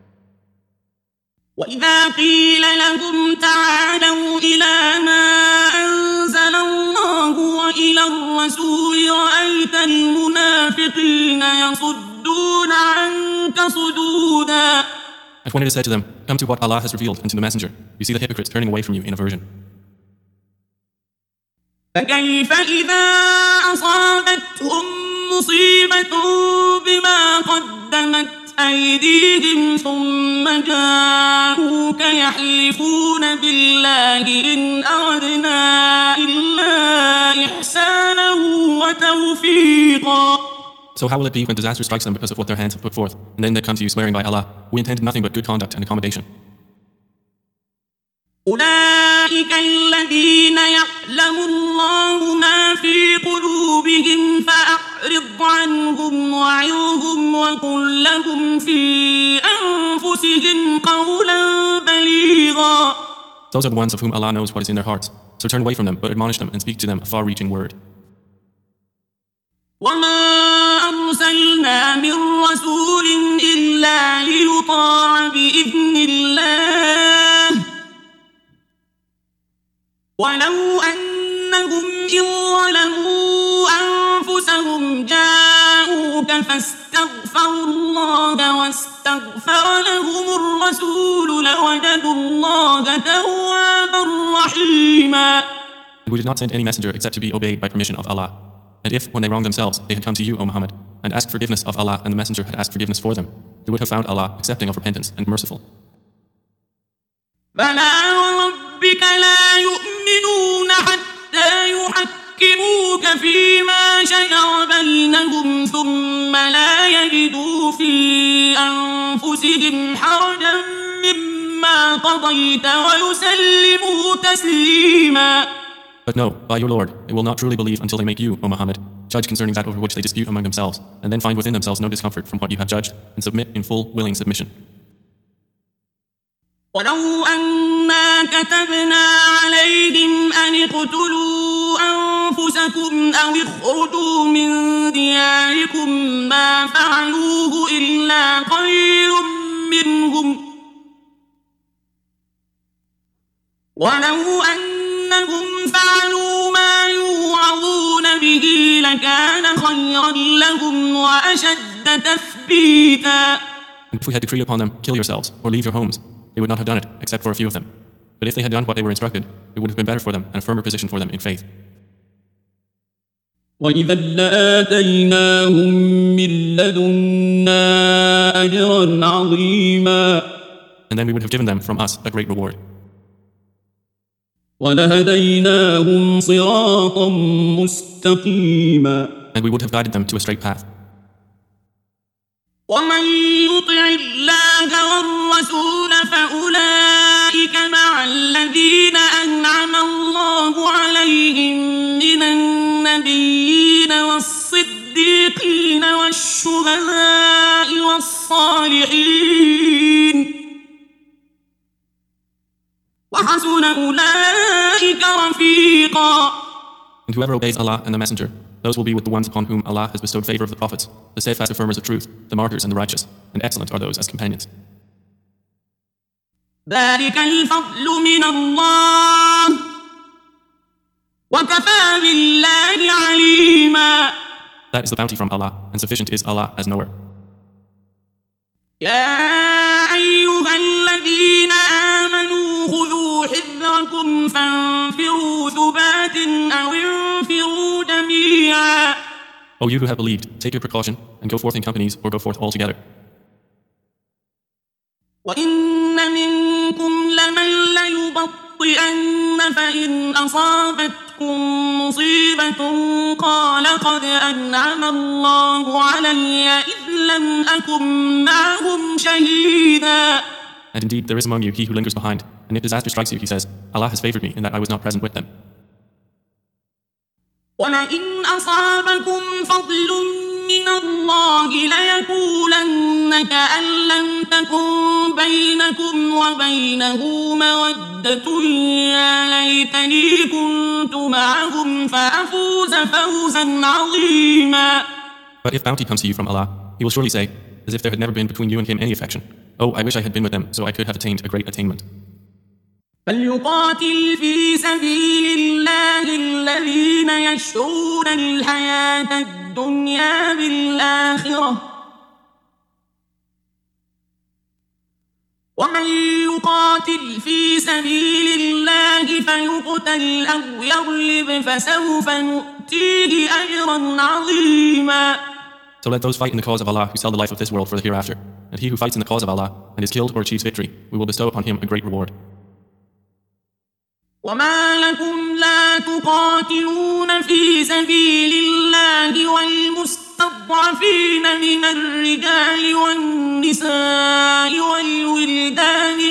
وإذا قيل لهم تعالوا إلى ما أنزل الله وإلى الرسول رأيت المنافقين المنافقين يصدون عنك صدودا. And when it is said to them, come to what Allah has revealed and to the Messenger, you see the hypocrites turning away from you in aversion. فكيف إذا أصابتهم مصيبة بما قدمت أيديهم ثم جاءوك يحلفون بالله إن أردنا إلا إحسانا وتوفيقا. So how will it be when disaster strikes them because of what their hands have put forth, and then they come to you swearing by Allah, we intended nothing but good conduct and accommodation? أولئك الذين يعلم الله ما في قلوبهم فأعرض عنهم وعظهم وقل لهم في أنفسهم قولا بليغا. Those are the ones of whom Allah knows what is in their hearts. So turn away from them, but admonish them and speak to them a far-reaching word. وما أرسلنا من رسول إلا ليطاع بإذن الله ولو أنهم إذ ظلموا أنفسهم جاءوك فاستغفروا الله واستغفر لهم الرسول لوجدوا الله توابا رحيما. We did not send any messenger except to be obeyed by permission of Allah. And if, when they wronged themselves, they had come to you, O Muhammad, and asked forgiveness of Allah, and the messenger had asked forgiveness for them, they would have found Allah accepting of repentance and merciful. فلا وربك لا يؤمنون حتى يحكموك فيما شجر بينهم ثم لا يجدوا في أنفسهم حرجا مما قضيت ويسلموا تسليما. But no, by your Lord, they will not truly believe until they make you, O Muhammad, judge concerning that over which they dispute among themselves, and then find within themselves no discomfort from what you have judged, and submit in full, willing submission. ولو أنا كتبنا عليهم أن اقتلوا أنفسكم أو اخرجوا من دياركم ما فعلوه إلا قليل منهم ولو أنهم فعلوا ما يوعظون به لكان خيرا لهم وأشد تثبيتا. And if we had decreed upon them, kill yourselves, or leave your homes, they would not have done it, except for a few of them. But if they had done what they were instructed, it would have been better for them and a firmer position for them in faith. وَإِذًا لَآتَيْنَاهُمْ مِن لَّدُنَّا أَجْرًا عَظِيمًا. And then we would have given them from us a great reward. وَلَهَدَيْنَاهُمْ صِرَاطًا مُّسْتَقِيمًا. And we would have guided them to a straight path. ومن يطع الله والرسول فأولئك مع الذين أنعم الله عليهم من النبيين والصديقين والشهداء والصالحين وحسن أولئك رفيقا. And whoever obeys Allah and the Messenger, those will be with the ones upon whom Allah has bestowed favor of the prophets, the steadfast affirmers of truth, the martyrs and the righteous, and excellent are those as companions. ذلك الفضل من الله وكفى بالله عليما. That is the bounty from Allah, and sufficient is Allah as knower. يا أيها الذين آمنوا خذوا حذركم فانفروا ثبات أو انفروا جميعا. O you who have believed, take your precaution and go forth in companies or go forth all together. وإن منكم لمن ليبطئن فإن أصابتكم مصيبة قال قد أنعم الله علي إذ لم أكن معهم شهيدا. And indeed, there is among you he who lingers behind, and if disaster strikes you, he says, Allah has favored me in that I was not present with them. ولئن أصابكم فضل من الله ليقولن كأن لم تكن بينكم وبينه مودة يا ليتني كنت معهم فأفوز فوزا عظيما. But if bounty comes to you from Allah, he will surely say, as if there had never been between you and him any affection, oh, I wish I had been with them, so I could have attained a great attainment. فليقاتل في سبيل الله الذين يشرون الحياة الدنيا بالآخرة ومن يقاتل في سبيل الله فيقتل أو يغلب فسوف نؤتيه أجرا عظيما. So let those fight in the cause of Allah who sell the life of this world for the hereafter. And he who fights in the cause of Allah and is killed or achieves victory, we will bestow upon him a great reward. وما لكم لا تقاتلون في سبيل الله والمستضعفين من الرجال والنساء والولدان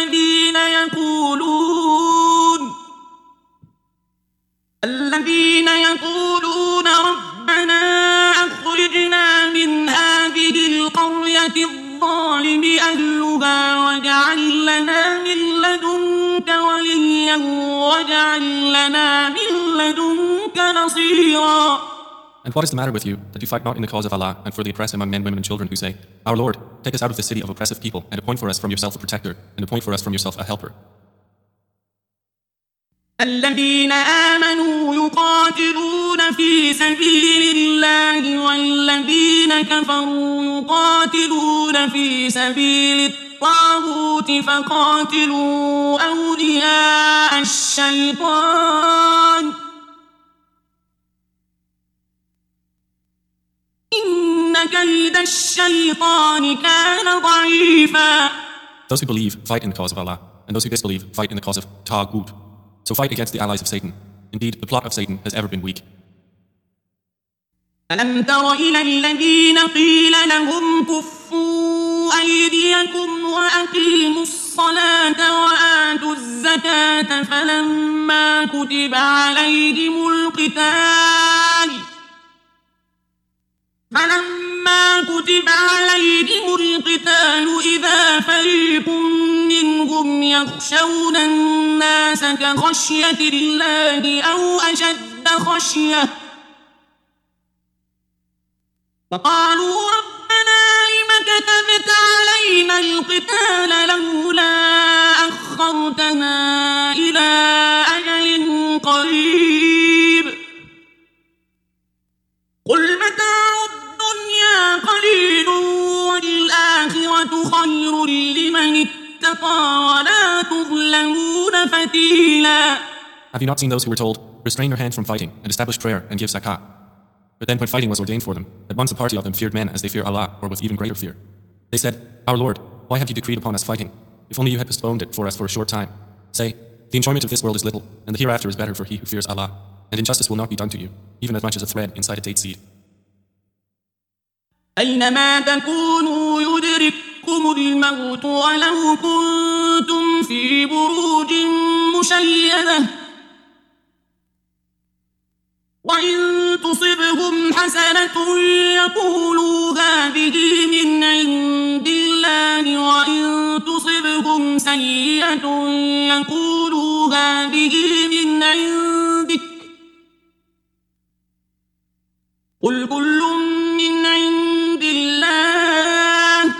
الذين يقولون ربنا أخرجنا من هذه القرية الظالم أهلها واجعل لنا من لدنك وليا واجعل لنا من لدنك نصيرا. And what is the matter with you, that you fight not in the cause of Allah and for the oppressed among men, women and children who say, Our Lord, take us out of the city of oppressive people and appoint for us from yourself a protector and appoint for us from yourself a helper. الذين آمنوا يقاتلون في سبيل الله والذين كفروا يقاتلون في سبيل الطاغوت فقاتلوا أولياء الشيطان إن كيد الشيطان كان ضعيفا. Those who believe fight in the cause of Allah, and those who disbelieve fight in the cause of Taghut. So fight against the allies of Satan. Indeed, the plot of Satan has ever been weak. ألم تر إلى الذين قيل لهم كفوا أيديكم وأقيموا الصلاة وآتوا الزكاة فلما كتب عليهم القتال إذا فريق منهم يخشون الناس كخشية الله أو أشد خشية فقالوا ربنا لم كتبت علينا القتال لولا أخرتنا إلى أجل قريب قل متاع الدنيا قليل والآخرة خير لمن اتقى ولا تظلمون فتيلا. Have you not seen those who were told, restrain your hand from fighting and establish prayer and give zakah? But then when fighting was ordained for them, at once a party of them feared men as they fear Allah, or with even greater fear. They said, Our Lord, why have you decreed upon us fighting? If only you had postponed it for us for a short time. Say, the enjoyment of this world is little, and the hereafter is better for he who fears Allah, and injustice will not be done to you, even as much as a thread inside a date seed. أينما تكونوا يدرككم الموت ولو كنتم في بروج مشيدة وإن تصبهم حسنة يقولوا هذه من عند الله وإن تصبهم سيئة يقولوا هذه من عندك قل كل من عند الله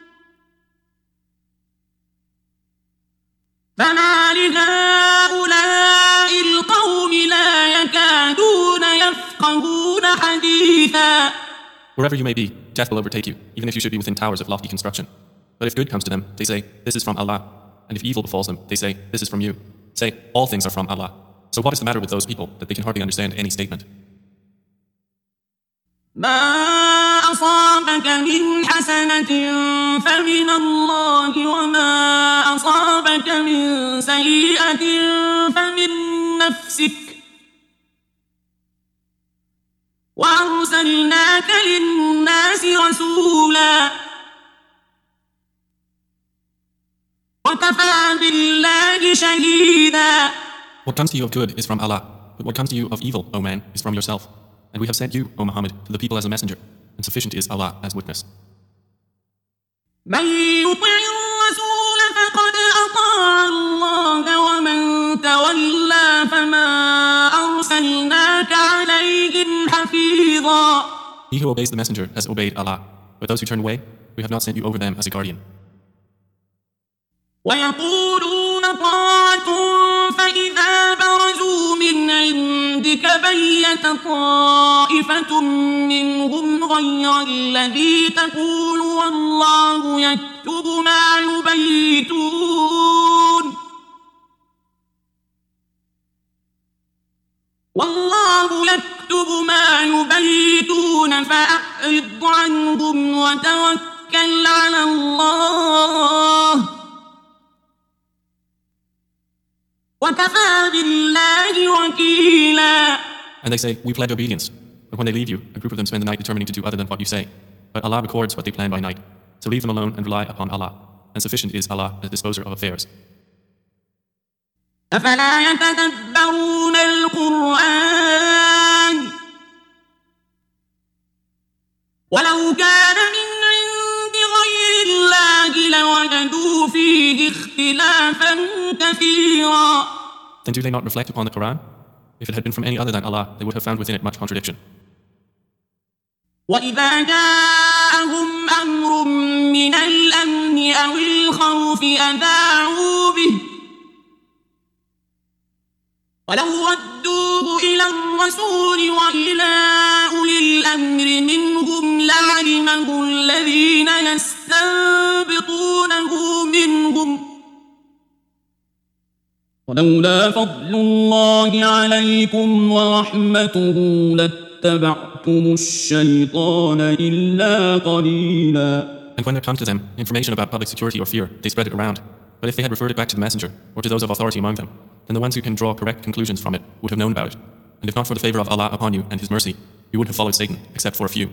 فما لهؤلاء القوم لا يكادون يفقهون حديثا. Wherever you may be, death will overtake you, even if you should be within towers of lofty construction. But if good comes to them, they say, this is from Allah. And if evil befalls them, they say, this is from you. Say, all things are from Allah. So what is the matter with those people, that they can hardly understand any statement? ما أصابك من حسنة فمن الله وما أصابك من سيئة فمن نفسك وأرسلناك للناس رسولا وكفى بالله شهيدا. What comes to you of good is from Allah, but what comes to you of evil, O man, is from yourself. And we have sent you, O Muhammad, to the people as a messenger, and sufficient is Allah as witness. من يطع الرسول فقد أطاع الله ومن تولى فما أرسلناك عليهم حفيظا. He who obeys the messenger has obeyed Allah, but those who turn away, we have not sent you over them as a guardian. ويقولون طاعة فإذا برزوا من عندك بيت طائفة منهم غير الذي تقول والله يكتب ما يبيتون فأعرض عنهم وتوكل على الله وكفى بالله وكيلا. And they say, we pledge obedience. But when they leave you, a group of them spend the night determining to do other than what you say. But Allah records what they plan by night. So leave them alone and rely upon Allah. And sufficient is Allah, the disposer of affairs. أفلا يتدبرون القرآن ولو كان من عند غير الله لوجدوا فيه اختلافا كثيرا. Then do they not reflect upon the Quran? If it had been from any other than Allah, they would have found within it much contradiction. وإذا جاءهم أمر من الأمن أو الخوف أذاعوا به ولو ردوه إلى الرسول وإلى أولي الأمر منهم لعلمه الذين يستنبطونه منهم ولولا فضل الله عليكم ورحمته لاتبعتم الشيطان إلا قليلا. And when there comes to them information about public security or fear, they spread it around. But if they had referred it back to the messenger or to those of authority among them, then the ones who can draw correct conclusions from it would have known about it. And if not for the favor of Allah upon you and His mercy, you would have followed Satan, except for a few.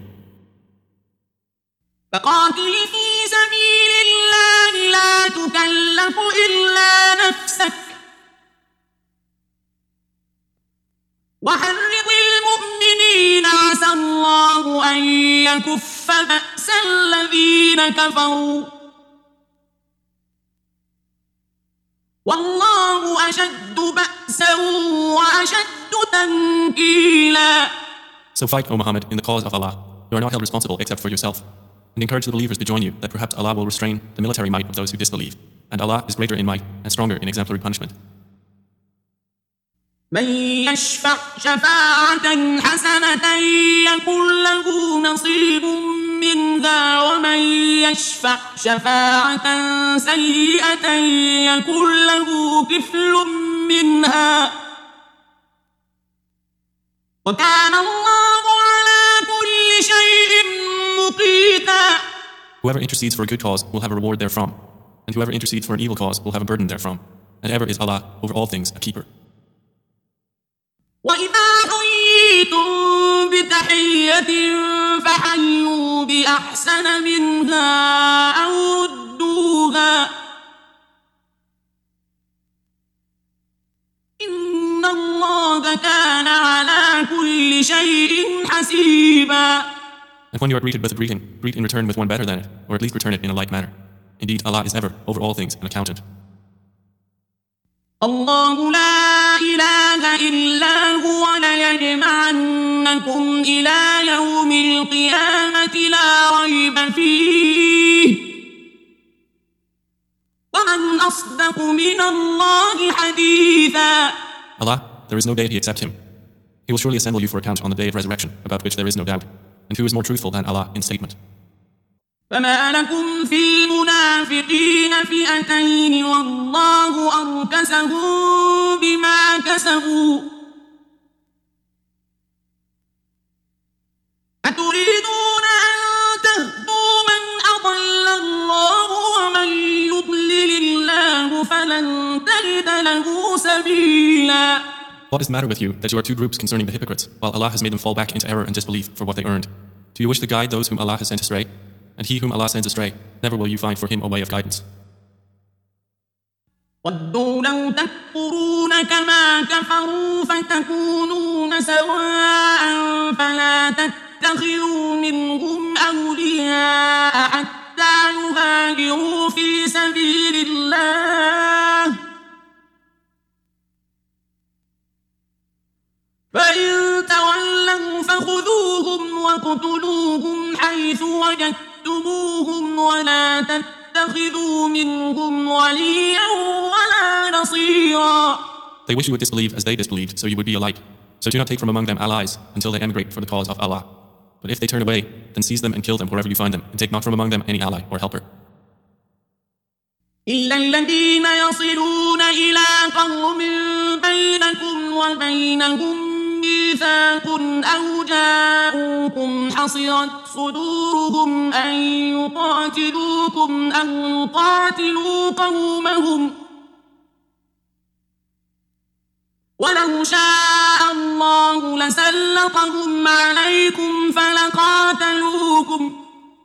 فقاتل في سبيل الله لا تكلف إلا نفسك وحرض المؤمنين عسى الله أن يكف بأس الذين كفروا والله أشد بأسا وأشد تنكيلا. So fight, O Muhammad, in the cause of Allah. You are not held responsible except for yourself. And encourage the believers to join you, that perhaps Allah will restrain the military might of those who disbelieve. And Allah is greater in might and stronger in exemplary punishment. من يشفع شفاعة حسنة يكن له نصيب منها ومن يشفع شفاعة سيئة يكن له كفل منها وكان الله على كل شيء مقيتا. Whoever intercedes for a good cause will have a reward therefrom, and whoever intercedes for an evil cause will have a burden therefrom. And ever is Allah over all things a keeper. وإذا حييتم بتحية فحيوا بأحسن منها أو ردوها إن الله كان على كل شيء حسيبا. And when you are greeted with a greeting, greet in return with one better than it, or at least return it in a like manner. Indeed, Allah is ever over all things an accountant. الله لا إله إلا هو ليجمعنكم إلى يوم القيامة لا ريب فيه ومن أصدق من الله حديثا. Allah, there is no deity except Him. He will surely assemble you for account on the day of resurrection, about which there is no doubt. And who is more truthful than Allah in statement? فما لكم في المنافقين فئتين والله أركسهم بما كسبوا أتريدون أن تهدوا من أضل الله ومن يضلل الله فلن تجد له سبيلا. What is the matter with you that you are two groups concerning the hypocrites, while Allah has made them fall back into error and disbelief for what they earned? Do you wish to guide those whom Allah has sent astray? And he whom Allah sends astray, never will you find for him a way of guidance. وَدُّوا لَوْ تَكْفُرُونَ كَمَا كَفَرُوا فَتَكُونُونَ سَوَاءً فَلَا تَتَّخِذُوا مِنْهُمْ أَوْلِيَاءَ حَتَّى يُهَاجِرُوا فِي سَبِيلِ اللَّهِ فَإِن تَوَلَّوْا فَخُذُوهُمْ وَاقْتُلُوهُمْ حَيْثُ وجدتموهم ولا تتخذوا منهم وليا ولا نصيرا. They wish you would disbelieve as they disbelieved, so you would be alike. So do not take from among them allies until they emigrate for the cause of Allah. But if they turn away, then seize them and kill them wherever you find them, and take not from among them any ally or helper. إلا الذين يصلون إلى قوم بينكم وبينهم ميثاق أو جاءوكم حصرت صدورهم أن يقاتلوكم أو يقاتلوا قومهم ولو شاء الله لسلطهم عليكم فلقاتلوكم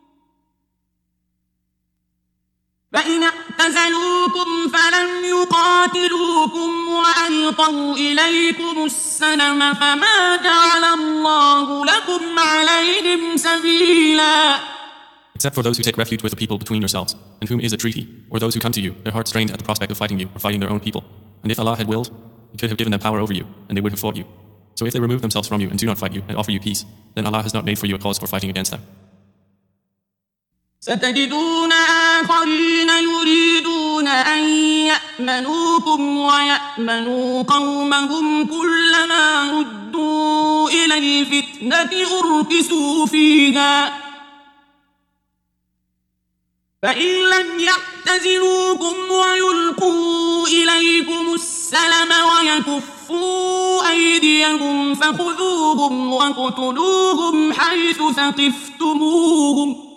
فإن اعتزلوكم فلم يقاتلوكم وألقوا إليكم السلم فما جعل الله لكم عليهم سبيلا. Except for those who take refuge with the people between yourselves, and whom is a treaty, or those who come to you, their hearts strained at the prospect of fighting you or fighting their own people. And if Allah had willed, He could have given them power over you, and they would have fought you. So if they remove themselves from you and do not fight you and offer you peace, then Allah has not made for you a cause for fighting against them. ستجدون آخرين يريدون أن يأمنوكم ويأمنوا قومهم كلما ردوا إلى الفتنة أركسوا فيها فإن لم يعتزلوكم ويلقوا إليكم السلم ويكفوا أيديهم فخذوهم واقتلوهم حيث ثقفتموهم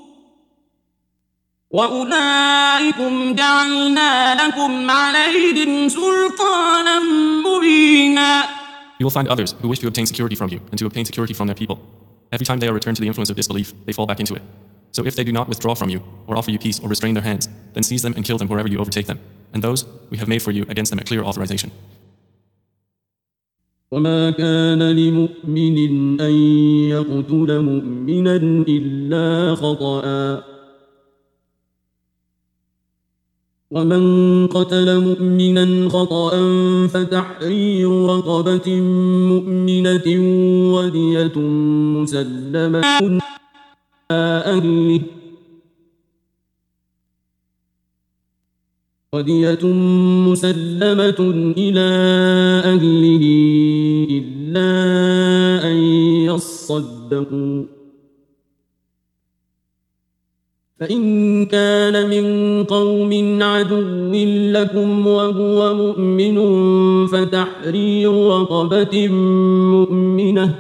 وأولئكم جعلنا لكم عليهم سلطانا مبينا. You will find others who wish to obtain security from you and to obtain security from their people. Every time they are returned to the influence of disbelief, they fall back into it. So if they do not withdraw from you, or offer you peace, or restrain their hands, then seize them and kill them wherever you overtake them. And those we have made for you against them a clear authorization. وما كان لمؤمن أن يقتل مؤمنا إلا خطأ ومن قتل مؤمنا خطأ فتحرير رقبة مؤمنة ودية مسلمة إلى أهله إلا أن يصدقوا فإن كان من قوم عدو لكم وهو مؤمن فتحرير رقبة مؤمنة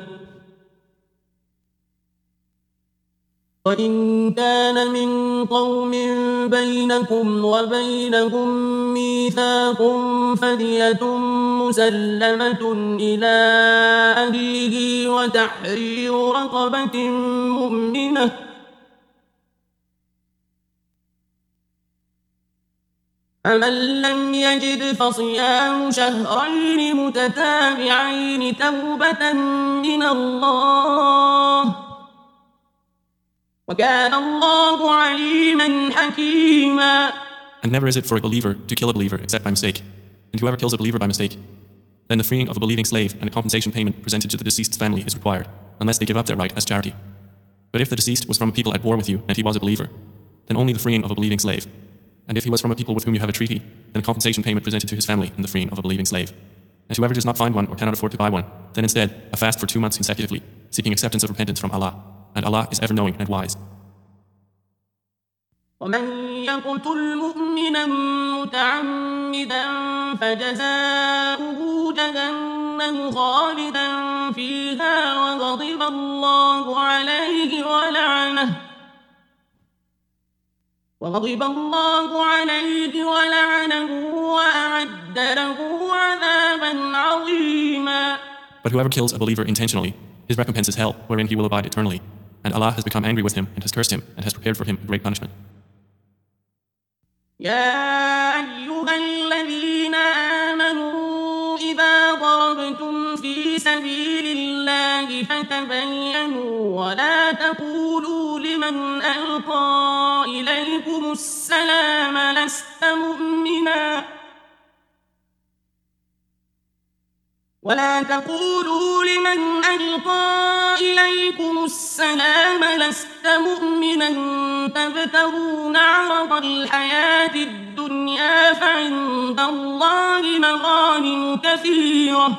وإن كان من قوم بينكم وبينهم ميثاق فدية مسلمة إلى أهله وتحرير رقبة مؤمنة فمن لم يجد فصيام شهرين متتابعين توبة من الله وكان الله عليما حكيما. And never is it for a believer to kill a believer except by mistake. And whoever kills a believer by mistake, then the freeing of a believing slave and a compensation payment presented to the deceased's family is required, unless they give up their right as charity. But if the deceased was from a people at war with you and he was a believer, then only the freeing of a believing slave. And if he was from a people with whom you have a treaty, then a compensation payment presented to his family and the freeing of a believing slave. And whoever does not find one or cannot afford to buy one, then instead a fast for 2 months consecutively, seeking acceptance of repentance from Allah. And Allah is ever knowing and wise. ومن يقتل مؤمنا متعمدا فجزاؤه جهنم خالدا فيها وغضب الله عليه ولعنه وأعد له عذابا عظيما. But whoever kills a believer intentionally, his recompense is hell, wherein he will abide eternally. And Allah has become angry with him and has cursed him and has prepared for him a great punishment. يا أيها الذين آمنوا إذا ضربتم في سبيل الله فتبينوا ولا تقولوا لمن ألقى إليكم السلام لست مؤمنا تبتغون عرض الحياة الدنيا الدنيا فعند الله مغانم كثيرة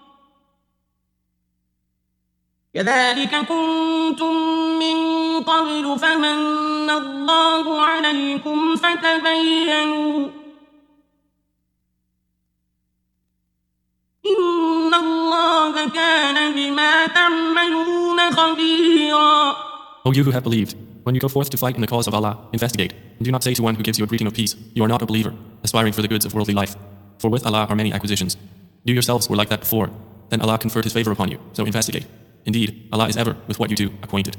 كذلك كنتم من قبل فمن الله عليكم فتبينوا إن الله كان بما تعملون خبيرا. O you who have believed, when you go forth to fight in the cause of Allah, investigate, and do not say to one who gives you a greeting of peace, you are not a believer, aspiring for the goods of worldly life. For with Allah are many acquisitions. You yourselves were like that before. Then Allah conferred His favor upon you, so investigate. Indeed, Allah is ever with what you do acquainted.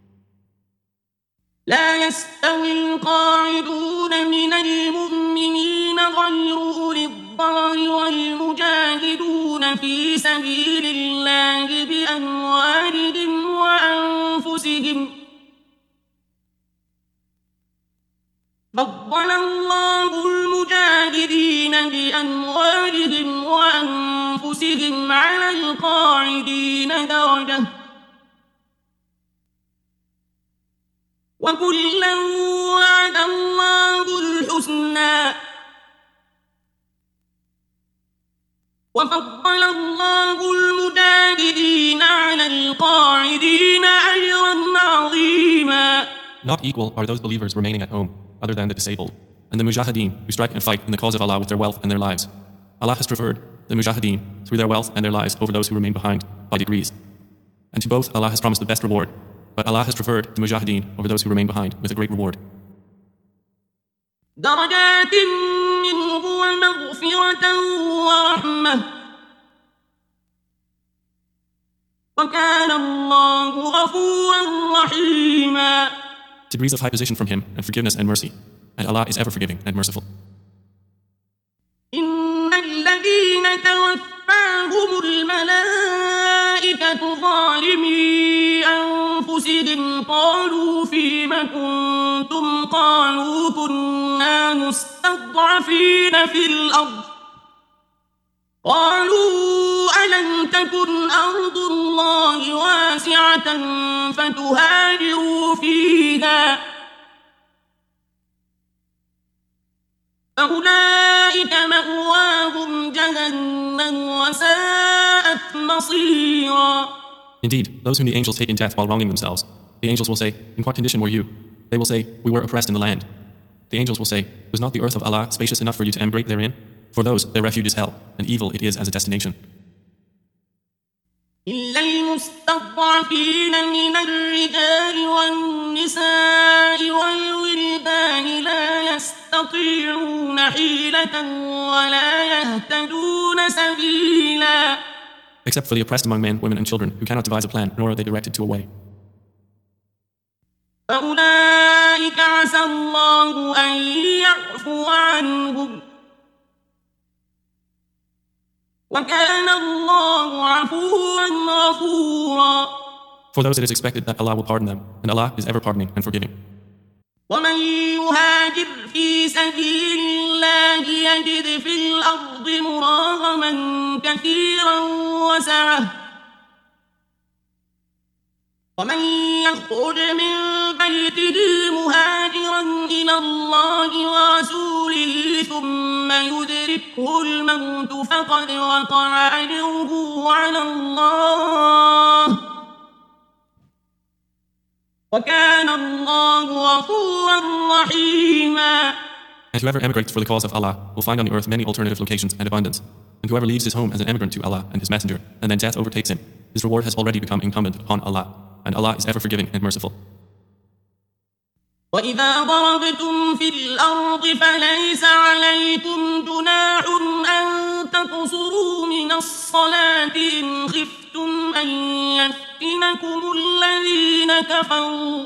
لا يستوي القاعدون من المؤمنين غير أولي الضرر والمجاهدون في سبيل الله بأموالهم وأنفسهم فضل الله المجاهدين بأموالهم وأنفسهم على القاعدين درجة وكلا وعد الله الحسنى وفضل الله المجاهدين على القاعدين أجرا عظيما. Not equal are those believers remaining at home, other than the disabled, and the mujahideen who strike and fight in the cause of Allah with their wealth and their lives. Allah has preferred the mujahideen through their wealth and their lives over those who remain behind by degrees. And to both Allah has promised the best reward, but Allah has preferred the mujahideen over those who remain behind with a great reward. درجات منه ومغفرة ورحمة وكان الله غفورا رحيما. Degrees of high position from Him and forgiveness and mercy, and Allah is ever forgiving and merciful. إن الذين توفاهم الملائكة ظالمي أنفسهم قالوا فيم كنتم قالوا كنا مستضعفين في الأرض قالوا ألم تكن أرض الله واسعة فتهاجروا فيها فأولئك مأواهم جهنم وساءت مصيرا. Indeed, those whom the angels take in death while wronging themselves, the angels will say, in what condition were you? They will say, we were oppressed in the land. The angels will say, was not the earth of Allah spacious enough for you to emigrate therein? For those, their refuge is hell, and evil it is as a destination. إلا المستضعفين من الرجال والنساء والولدان لا يستطيعون حيلة ولا يهتدون سبيلا. Except for the oppressed among men, women, and children who cannot devise a plan, nor are they directed to a way. فأولئك عسى الله أن يعفو عنهم وكان الله عفوا غفورا. For those it is expected that Allah will pardon them, and Allah is ever pardoning and forgiving. ومن يهاجر في سبيل الله يجد في الأرض مراغما كثيرا وسعة ومن يخرج من بيته مهاجرا إلى الله ورسوله ثم يدركه الموت فقد وقع أجره على الله وكان الله غفورا رحيما. And whoever emigrates for the cause of Allah will find on the earth many alternative locations and abundance. And whoever leaves his home as an emigrant to Allah and His Messenger, and then death overtakes him, his reward has already become incumbent upon Allah, and Allah is ever forgiving and merciful. وإذا ضربتم في الأرض فليس عليكم جناح أن تقصروا من الصلاة إن خفتم أن يفتنكم الذين كفروا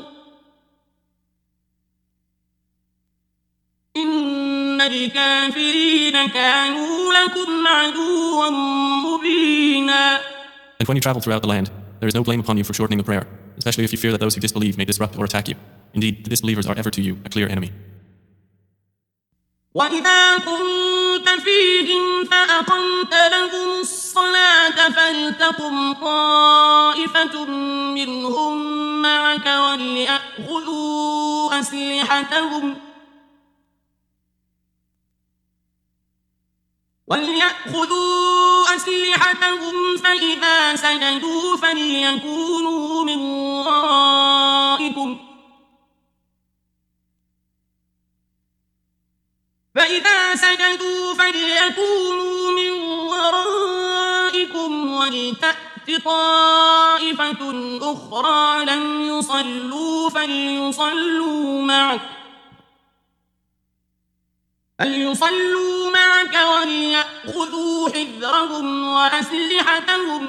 إن الكافرين كانوا لكم عدوا مبينا. And when you travel throughout the land, there is no blame upon you for shortening the prayer, especially if you fear that those who disbelieve may disrupt or attack you. Indeed, the disbelievers are ever to you a clear enemy. وإذا كنت فيهم فأقمت لهم الصلاة فلتقم طائفة منهم معك وليأخذوا أسلحتهم وليأخذوا أسلحتهم فإذا سجدوا فليكونوا من ورائكم ولتأت طائفة أخرى لم يصلوا فليصلوا معك وليأخذوا حذرهم وأسلحتهم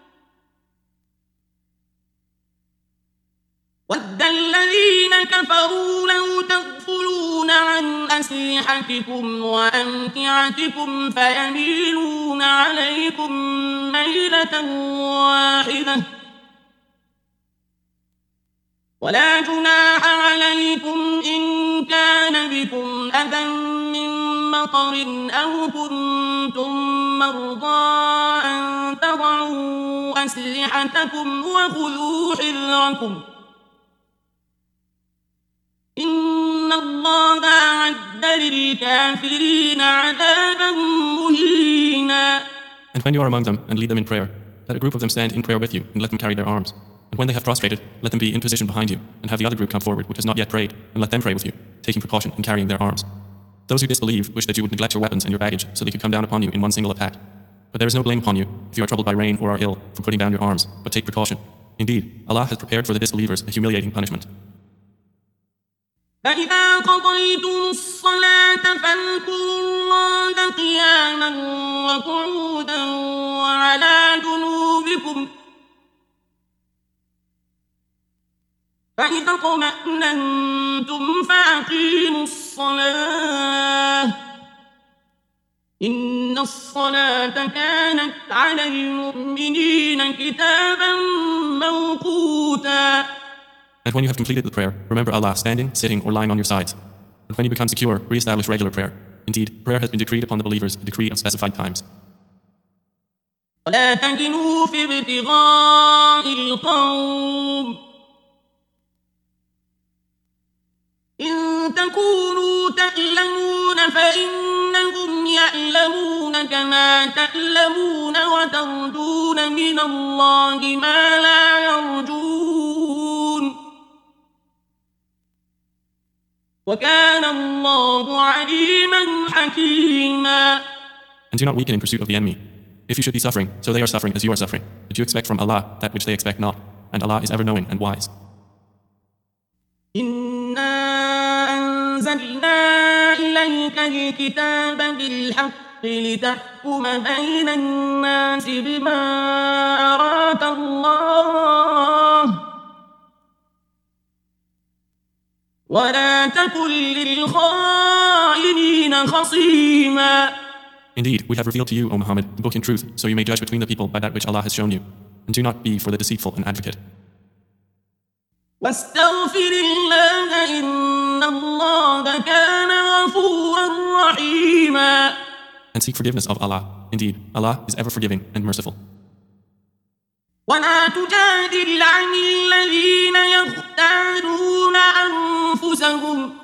ود الذين كفروا لو تغفلون عن أسلحتكم وأمتعتكم فيميلون عليكم ميلة واحدة ولا جناح عليكم إن كان بكم أذى من مطر أو كنتم مرضى أن تضعوا أسلحتكم وخذوا حذركم إن الله أعد للكافرين عذابا مهينا. And when you are among them and lead them in prayer, let a group of them stand in prayer with you and let them carry their arms. And when they have prostrated, let them be in position behind you and have the other group come forward which has not yet prayed and let them pray with you, taking precaution and carrying their arms. Those who disbelieve wish that you would neglect your weapons and your baggage so they could come down upon you in one single attack. But there is no blame upon you if you are troubled by rain or are ill from putting down your arms, but take precaution. Indeed, Allah has prepared for the disbelievers a humiliating punishment. فإذا قضيتم الصلاة فاذكروا الله قياما وقعودا وعلى جنوبكم فإذا اطمأننتم فأقيموا الصلاة إن الصلاة كانت على المؤمنين كتابا موقوتا. And when you have completed the prayer, remember Allah standing, sitting, or lying on your sides. And when you become secure, re-establish regular prayer. Indeed, prayer has been decreed upon the believers, a decree of specified times. ولا تهنوا في ابتغاء القوم إن تكونوا تألمون فإنهم يألمون كما تألمون وترجون من الله ما لا يرجون وكان الله عليما حكيما. And do not weaken in pursuit of the enemy. If you should be suffering, so they are suffering as you are suffering. But you expect from Allah that which they expect not. And Allah is ever knowing and wise. إنا أنزلنا إليك الكتاب بالحق لتحكم بين الناس بما أراك الله ولا تكن للخائنين خصيما. Indeed, we have revealed to you, O Muhammad, the book in truth, so you may judge between the people by that which Allah has shown you. And do not be for the deceitful an advocate. واستغفر الله إن الله كان غفورا رحيما. And seek forgiveness of Allah. Indeed, Allah is ever forgiving and merciful. ولا تجادل عن الذين يختارون أنفسهم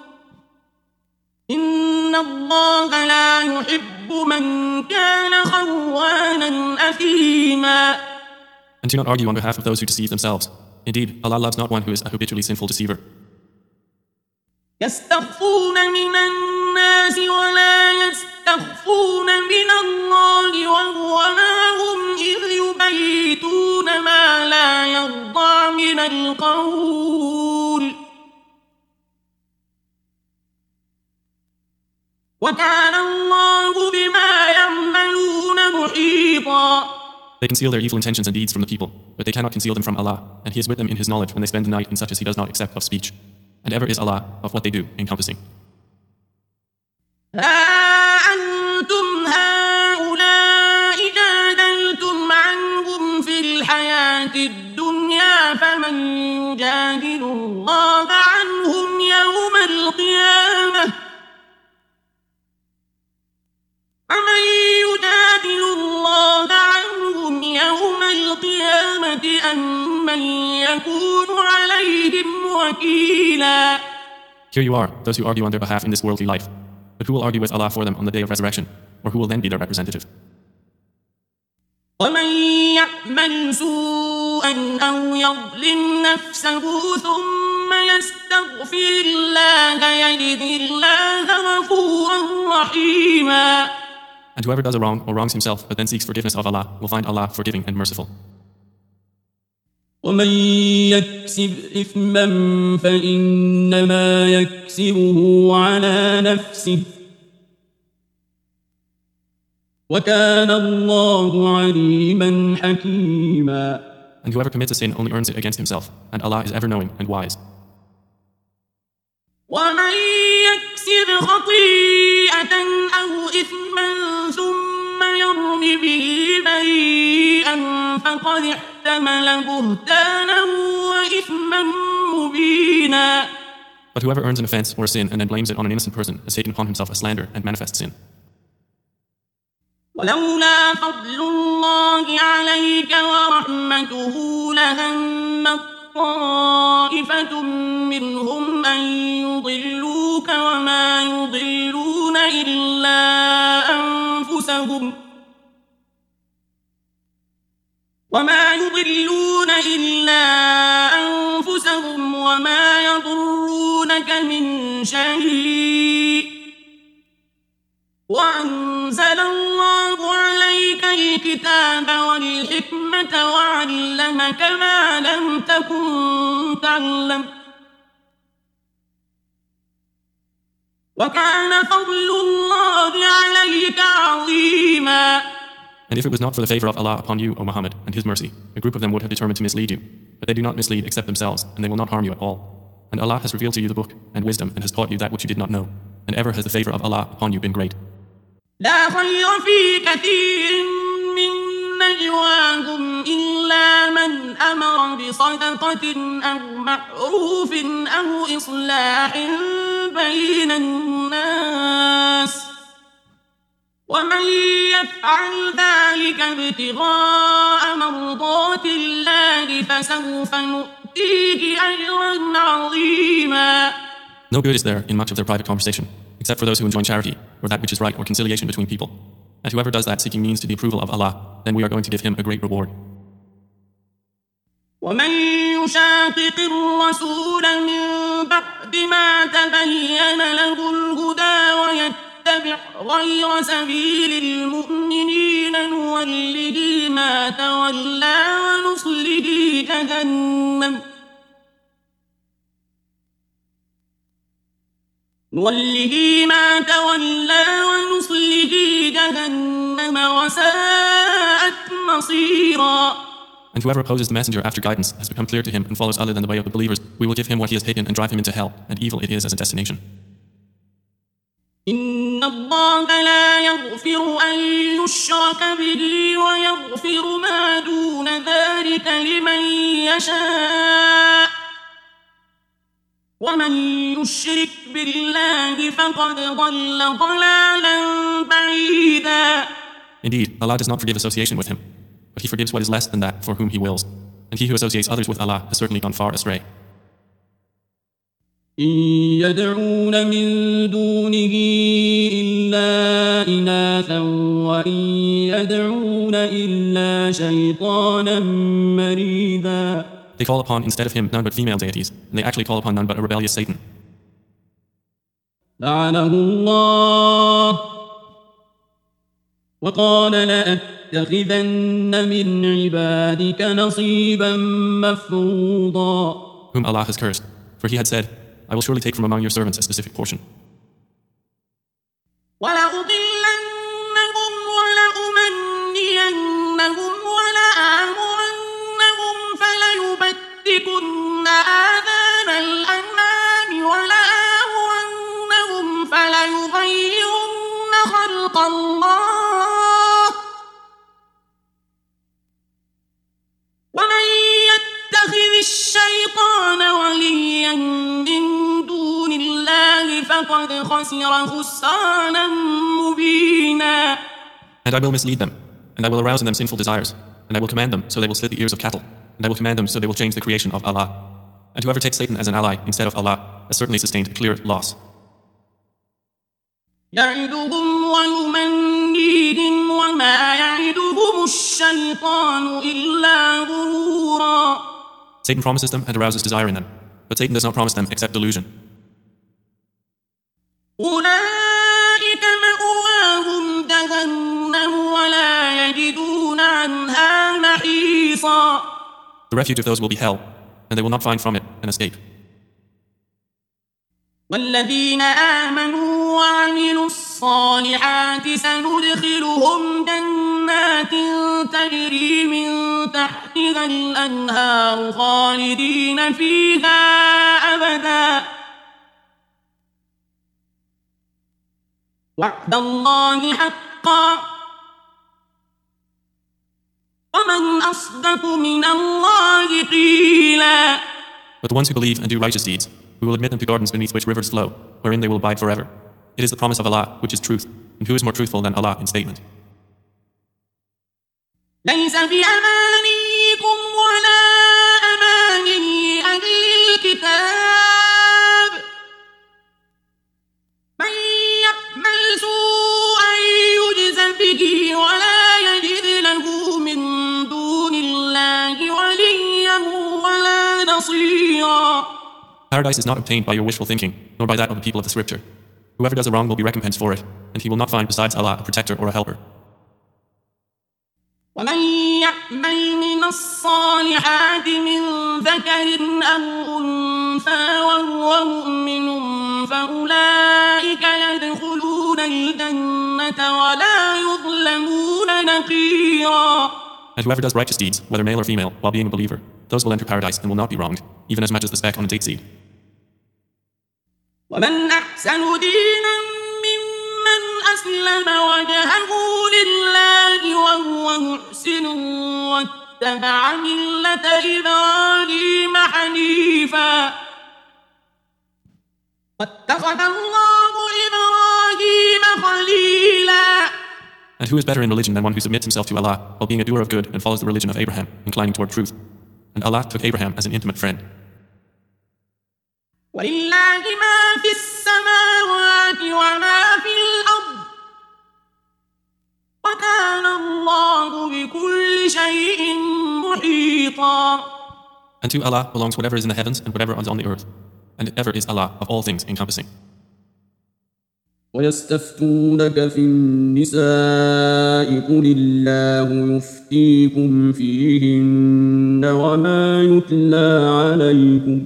إن الله لا يحب من كان خوانا أثيما. And do not argue on behalf of those who deceive themselves. Indeed, Allah loves not one who is a habitually sinful deceiver. يستخفون من الناس ولا يستخفون من الله وهو معهم إذ يبيتون ما لا يرضى من القول وكان الله بما يعملون محيطا. They conceal their evil intentions and deeds from the people, but they cannot conceal them from Allah, and He is with them in His knowledge when they spend the night in such as He does not accept of speech. And ever is Allah of what they do encompassing. أنتم هؤلاء جادلتم عنهم في الحياة الدنيا فمن يجادل الله عنهم يوم القيامة أم من يكون عليهم وكيلا. Here you are, those who argue on their behalf in this worldly life. But who will argue with Allah for them on the day of resurrection? or who will then be their representative? ومن يعمل سوءا أو يظلم نفسه ثم يستغفر الله يجد الله غفورا رحيما. And whoever does a wrong or wrongs himself but then seeks forgiveness of Allah will find Allah forgiving and merciful. ومن يكسب إثما فإنما يكسبه على نفسه وكان الله عليما حكيما. And whoever commits a sin only earns it against himself, and Allah is ever knowing and wise. ومن يكسب خطيئة أو إثما ثم يرم به بريئا فقد احتمل بهتانا وإثما مبينا. But whoever earns an offense or a sin and then blames it on an innocent person has taken upon himself a slander and manifest sin. ولولا فضل الله عليك ورحمته لهم طائفة منهم أن يضلوك وما يضلون إلا أنفسهم وما يضرونك من شيء وأنزل الله عليك الكتاب والحكمة وعلمك ما لم تكن تعلم وكان فضل الله عليك عظيما. And if it was not for the favor of Allah upon you, O Muhammad, and His mercy, a group of them would have determined to mislead you. But they do not mislead except themselves, and they will not harm you at all. And Allah has revealed to you the book and wisdom and has taught you that which you did not know. And ever has the favor of Allah upon you been great. لا خير في كثير من نجواهم إلا من أمر بصدقة أو معروف أو إصلاح بين الناس ومن يفعل ذلك ابتغاء مرضات الله فسوف نؤتيه أجرا عظيما. No good is there in much of their private conversation, except for those who enjoin charity, or that which is right, or conciliation between people. And whoever does that seeking means to the approval of Allah, then we are going to give him a great reward. ومن يشاقق الرسول من بعد ما تبين له الهدى ويتبع غير سبيل المؤمنين نوله ما تولى ونصله جهنم وساءت مصيرا. And whoever opposes the messenger after guidance has become clear to him and follows other than the way of the believers, we will give him what he has taken and drive him into hell, and evil it is as a destination. إن الله لا يغفر أن يشرك به ويغفر ما دون ذلك لمن يشاء ومن يشرك بالله فقد ضل ضلالا بعيدا. Indeed, Allah does not forgive association with him, but He forgives what is less than that for whom He wills. And he who associates others with Allah has certainly gone far astray. إن يدعون من دونه إلا إناثا وإن يدعون إلا شيطانا مريدا. They call upon instead of Him none but female deities, and they actually call upon none but a rebellious Satan. لعنه الله وقال لأتخذن من عبادك نصيبا مفروضا. Whom Allah has cursed, for He had said, I will surely take from among your servants a specific portion. وَلَأُضِلَّنَّهُمْ وَلَأُمَنِّيَنَّهُمْ وَلَآمُرَنَّهُمْ فَلَيُبَتِّكُنَّ آذَانَ الْأَنْعَامِ وَلَآمُرَنَّهُمْ فَلَيُغَيِّرُنَّ خَلْقَ اللَّهِ وَمَن يَتَّخِذِ الشَّيْطَانَ وَلِيًّا مِّن دُونِ اللَّهِ فَقَدْ خَسِرَ خُسْرَانًا مُّبِينًا. And I will mislead them, and I will arouse in them sinful desires, and I will command them so they will slit the ears of cattle, and I will command them so they will change the creation of Allah. And whoever takes Satan as an ally instead of Allah has certainly sustained a clear loss. يعدهم ويمنيهم وما يعدهم الشيطان إلا غرورا. Satan promises them and arouses desire in them, but Satan does not promise them except delusion. أولئك مأواهم جهنم ولا يجدون عنها محيصا. The refuge of those will be hell, and they will not find from it an escape. والذين آمنوا وعملوا الصالحات سندخلهم جنات تجري من تحتها الأنهار خالدين فيها أبدا وعد الله حقا ومن أصدق من الله قيلا. But the ones who believe and do righteous deeds, we will admit them to gardens beneath which rivers flow, wherein they will abide forever. It is the promise of Allah, which is truth, and who is more truthful than Allah in statement? ليس بأمانيكم ولا أماني أهل الكتاب من يعمل سوءا يجز به ولا يجد له من دون الله وليا ولا نصيرا. Paradise is not obtained by your wishful thinking, nor by that of the people of the scripture. Whoever does a wrong will be recompensed for it, and he will not find besides Allah a protector or a helper. ومن يعمل من الصالحات من ذكر أو أنثى وهو مؤمن فأولئك يدخلون الجنة ولا يظلمون نقيرا. And whoever does righteous deeds, whether male or female, while being a believer, those will enter paradise and will not be wronged, even as much as the speck on a date seed. ومن أحسن دينا ممن أسلم وجهه لله وهو محسن واتبع ملة إبراهيم حنيفا واتخذ الله إبراهيم خليلا. And who is better in religion than one who submits himself to Allah while being a doer of good and follows the religion of Abraham, inclining toward truth? And Allah took Abraham as an intimate friend. ولله ما في السماوات وما في الأرض وكان الله بكل شيء محيطا. And to Allah belongs whatever is in the heavens and whatever is on the earth, and ever is Allah of all things encompassing. ويستفتونك في النساء قل الله يفتيكم فيهن وما يتلى عليكم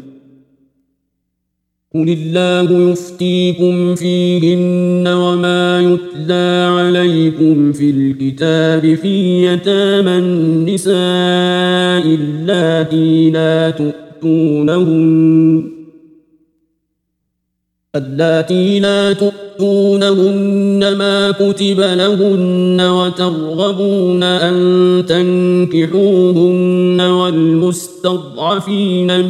قل الله يفتيكم فيهن وما يتلى عليكم في الكتاب في يتامى النساء اللاتي لا تؤتونهن ما كتب لهن وترغبون أن تنكحوهن والمستضعفين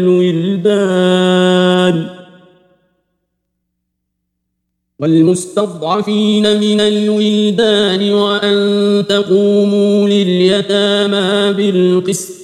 من الولدان وأن تقوموا لليتامى بالقسط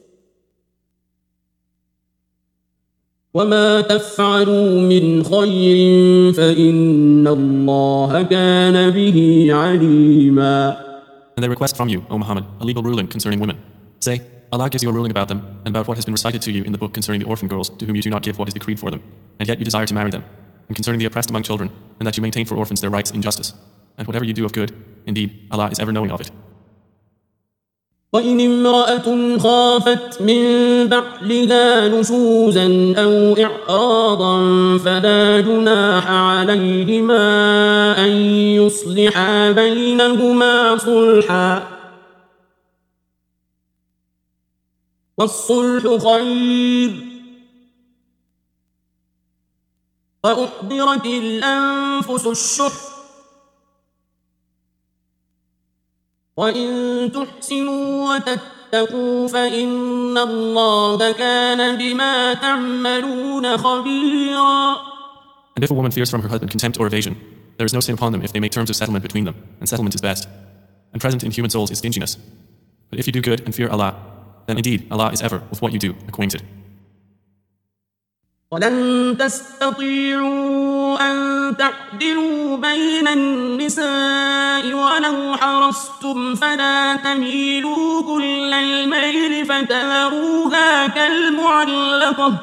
وما تفعلوا من خير فإن الله كان به عليما. And they request from you, O Muhammad, a legal ruling concerning women. Say, Allah gives you a ruling about them and about what has been recited to you in the book concerning the orphan girls to whom you do not give what is decreed for them, and yet you desire to marry them, and concerning the oppressed among children, and that you maintain for orphans their rights in justice. And whatever you do of good, indeed, Allah is ever knowing of it. وإن امرأة خافت من بعلها نشوزا أو إعراضا فلا جناح عليهما أن يصلحا بينهما صلحا والصلح خير وأحضرت الأنفس الشح وإن تحسنوا وتتقوا فإن الله كان بما تعملون خبيرا. And if a woman fears from her husband contempt or evasion, there is no sin upon them if they make terms of settlement between them, and settlement is best. And present in human souls is stinginess. But if you do good and fear Allah, then indeed Allah is ever with what you do acquainted. ولن تستطيعوا أن تعدلوا بين النساء ولو حرصتم فلا تميلوا كل الميل فتذروها كالمعلقة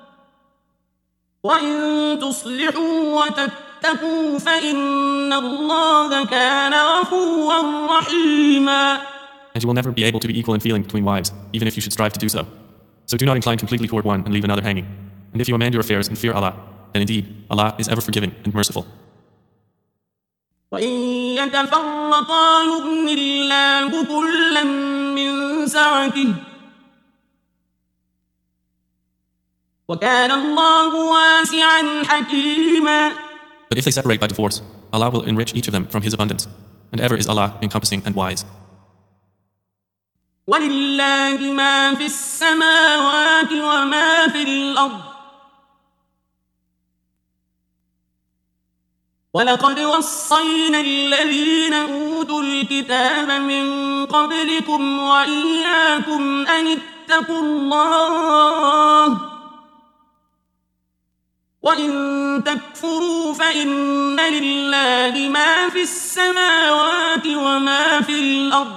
وإن تصلحوا وتتقوا فإن الله كان غفورا رحيما. And you will never be able to be equal in feeling between wives, even if you should strive to do so. So do not incline completely toward one and leave another hanging. And if you amend your affairs and fear Allah, then indeed Allah is ever forgiving and merciful. وإن يتفرقا يغن الله كلا من سعته وكان الله واسعا حكيما. But if they separate by divorce, Allah will enrich each of them from His abundance, and ever is Allah encompassing and wise. ولله ما في السماوات وما في الأرض ولقد وصينا الذين أوتوا الكتاب من قبلكم وإياكم أن اتقوا الله وإن تكفروا فإن لله ما في السماوات وما في الأرض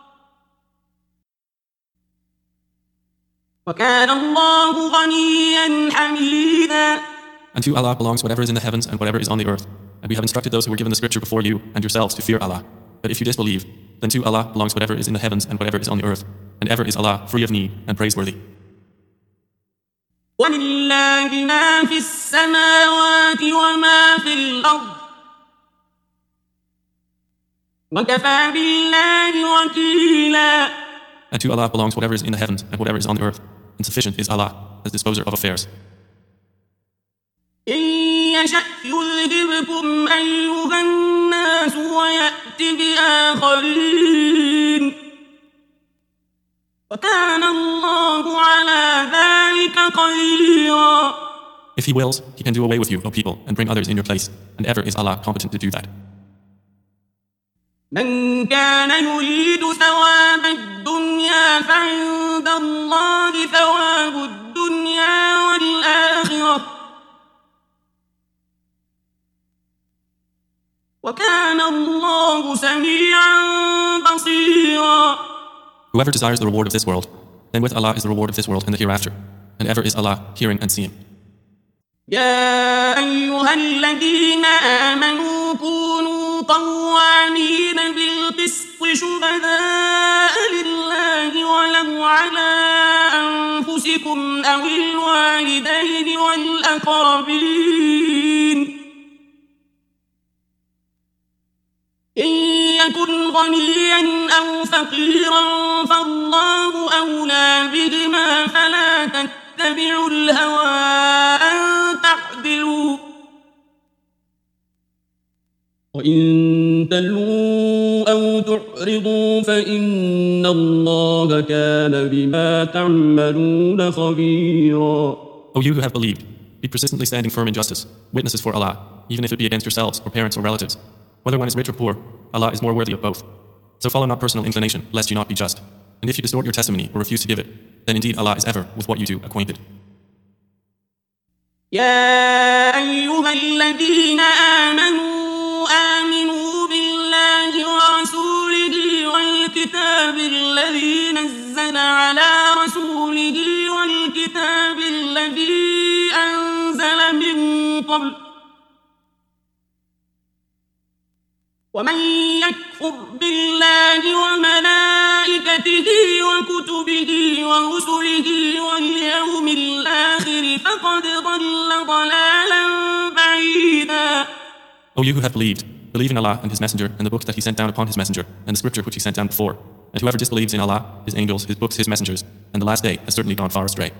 وكان الله غنيا حميدا. And to Allah belongs whatever is in the heavens and whatever is on the earth. And we have instructed those who were given the scripture before you and yourselves to fear Allah. But if you disbelieve, then to Allah belongs whatever is in the heavens and whatever is on the earth. And ever is Allah free of need and praiseworthy. وَلِلَّهِ مَا فِي السَّمَاوَاتِ وَمَا فِي الْأَرْضِ وَكَفَى بِاللَّهِ وَكِيلًا. And to Allah belongs whatever is in the heavens and whatever is on the earth. And sufficient is Allah as disposer of affairs. إن يشأ يذهبكم أيها الناس ويأت بآخرين وكان الله على ذلك قديرا. If He wills, He can do away with you, O people, and bring others in your place. And ever is Allah competent to do that. من كان يريد ثواب الدنيا فعند الله ثواب الدنيا والآخرة وكان الله سميعا بصيرا. Whoever desires the reward of this world, then with Allah is the reward of this world and the hereafter. And ever is Allah hearing and seeing. يا أيها الذين آمنوا كونوا قوامين بالقسط شهداء لله ولو على أنفسكم أو الوالدين والأقربين إن يكن غنيا أو فقيرا فالله أولى بهما فلا تتبعوا الهوى أن تعدلوا وإن تلووا أو تعرضوا فإن الله كان بما تعملون خبيرا. O you who have believed, be persistently standing firm in justice, witnesses for Allah, even if it be against yourselves or parents or relatives. Whether one is rich or poor, Allah is more worthy of both. So follow not personal inclination, lest you not be just. And if you distort your testimony or refuse to give it, then indeed Allah is ever with what you do acquainted. يا أيها الذين آمنوا بالله ورسوله والكتاب الذي نزل على رسوله والكتاب الذي أنزل من قبل ومن يكفر بالله وملائكته وكتبه ورسله واليوم الآخر فقد ضل ضلالا بعيدا. O you who have believed, believe in Allah and His Messenger and the book that He sent down upon His Messenger and the scripture which He sent down before. And whoever disbelieves in Allah, His angels, His books, His messengers, and the last day has certainly gone far astray.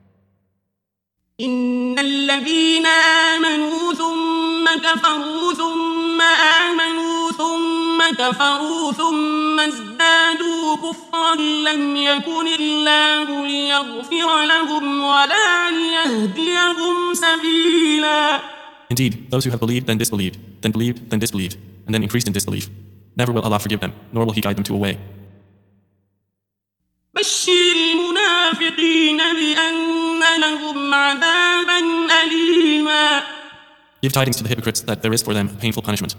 إن الذين آمنوا ثم كفروا ثم آمنوا ثم كفروا ثم ازدادوا كفرا لم يكن الله ليغفر لهم ولا ليهديهم سبيلا. Indeed, those who have believed then disbelieved, then believed then disbelieved, and then increased in disbelief, never will Allah forgive them, nor will He guide them to a way. بشر المنافقين بأن لهم عذابا أليما. Give tidings to the hypocrites that there is for them a painful punishment.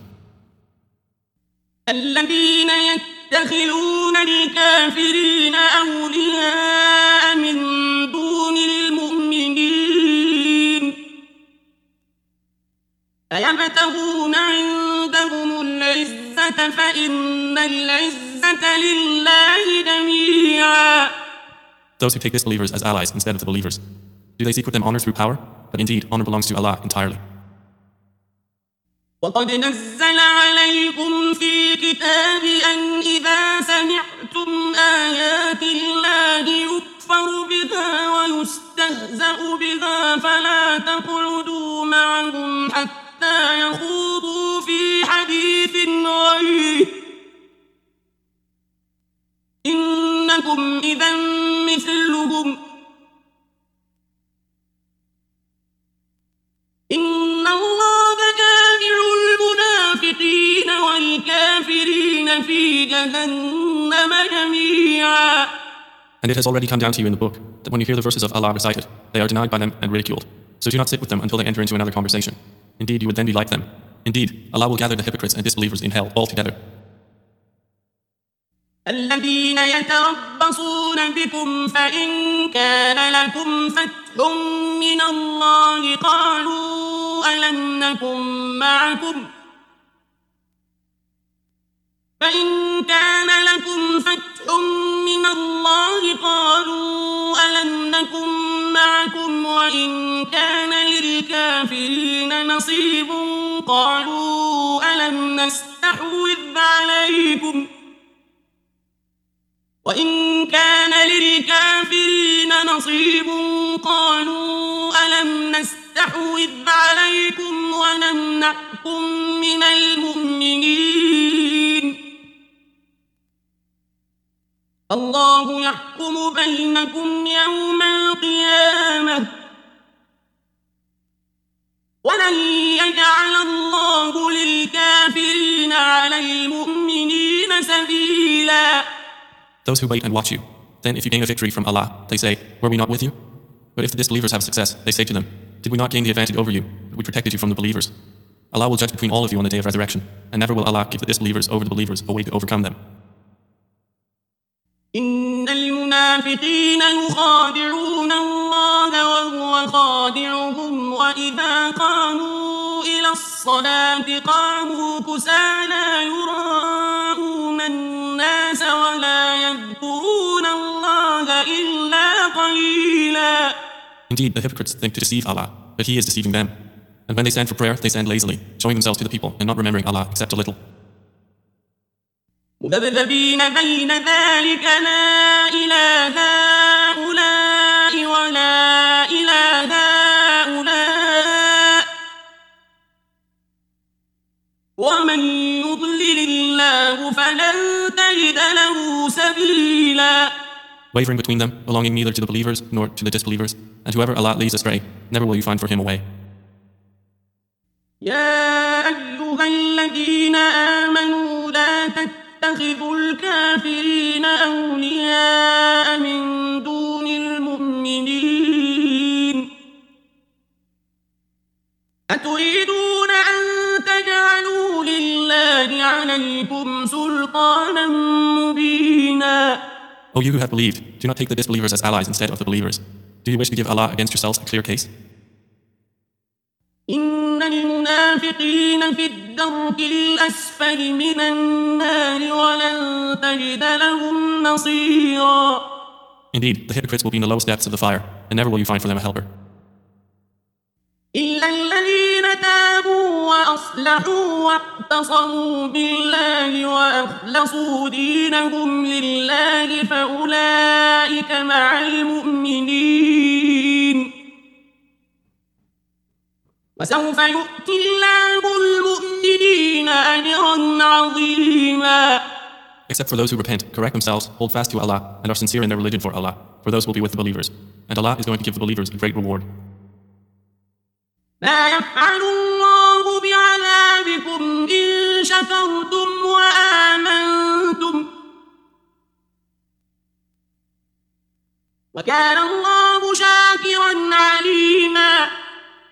الذين يتخذون الكافرين أولياء من دون المؤمنين أيبتغون عندهم العزة فإن العزة لله جميعا. Those who take disbelievers as allies instead of the believers, do they seek with them honor through power? But indeed, honor belongs to Allah entirely. وقد نزل عليكم في الكتاب أن إذا سمعتم آيات الله يكفر بها ويستهزأ بها فلا تقعدوا معهم حتى يخوضوا في حديث غيره إنكم إذا مثلهم إن الله جامع المنافقين والكافرين في جهنم جميعا. And it has already come down to you in the book that when you hear the verses of Allah recited, they are denied by them and ridiculed. So do not sit with them until they enter into another conversation. Indeed, you would then be like them. Indeed, Allah will gather the hypocrites and disbelievers in hell all together. الذين يتربصون بكم فإن كان لكم فتح من الله قالوا ألم نكن معكم فإن كان لكم فتح من الله قالوا ألم نكن معكم وإن كان للكافرين نصيب قالوا ألم نستحوذ عليكم وإن كان للكافرين نصيب قالوا ألم نستحوذ عليكم ونمنعكم من المؤمنين الله يحكم بينكم يوم القيامة ولن يجعل الله للكافرين على المؤمنين سبيلا. Those who wait and watch you, then if you gain a victory from Allah, they say, were we not with you? But if the disbelievers have success, they say to them, did we not gain the advantage over you, but we protected you from the believers? Allah will judge between all of you on the day of resurrection, and never will Allah give the disbelievers over the believers a way to overcome them. إن المنافقين يخادعون الله وهو خادعهم وإذا قاموا إلى الصلاة قاموا كسالى يراءون الناس ولا يذكرون الله إلا قليلا. Indeed, the hypocrites think to deceive Allah, but He is deceiving them. And when they stand for prayer, they stand lazily, showing themselves to the people and not remembering Allah except a little. مذبذبين بين ذلك لا إلى هؤلاء ولا إلى هؤلاء ومن يضلل الله فلن تجد له سبيلا. Wavering between them, belonging neither to the believers nor to the disbelievers, and whoever Allah leads astray, never will you find for him a way. يا أيها الذين آمنوا لا تتخذوا الكافرين أولياء من دون المؤمنين أتريدون أن تجعلوا لله عليكم سلطانا مبينا. O you who have believed, do not take the disbelievers as allies instead of the believers. Do you wish to give Allah against yourselves a clear case? إن المنافقين في الدرك الأسفل من النار ولن تجد لهم نصيرا. Indeed, the hypocrites will be in the lowest depths of the fire, and never will you find for them a helper. إلا الذين تابوا وأصلحوا واعتصموا بالله وأخلصوا دينهم لله فأولئك مع المؤمنين وسوف يؤتي الله المؤمنين أجرا عظيما. Except for those who repent, correct themselves, hold fast to Allah, and are sincere in their religion for Allah, for those will be with the believers. And Allah is going to give the believers a great reward. ما يفعل الله بعذابكم إن شكرتم وآمنتم وكان الله شاكرا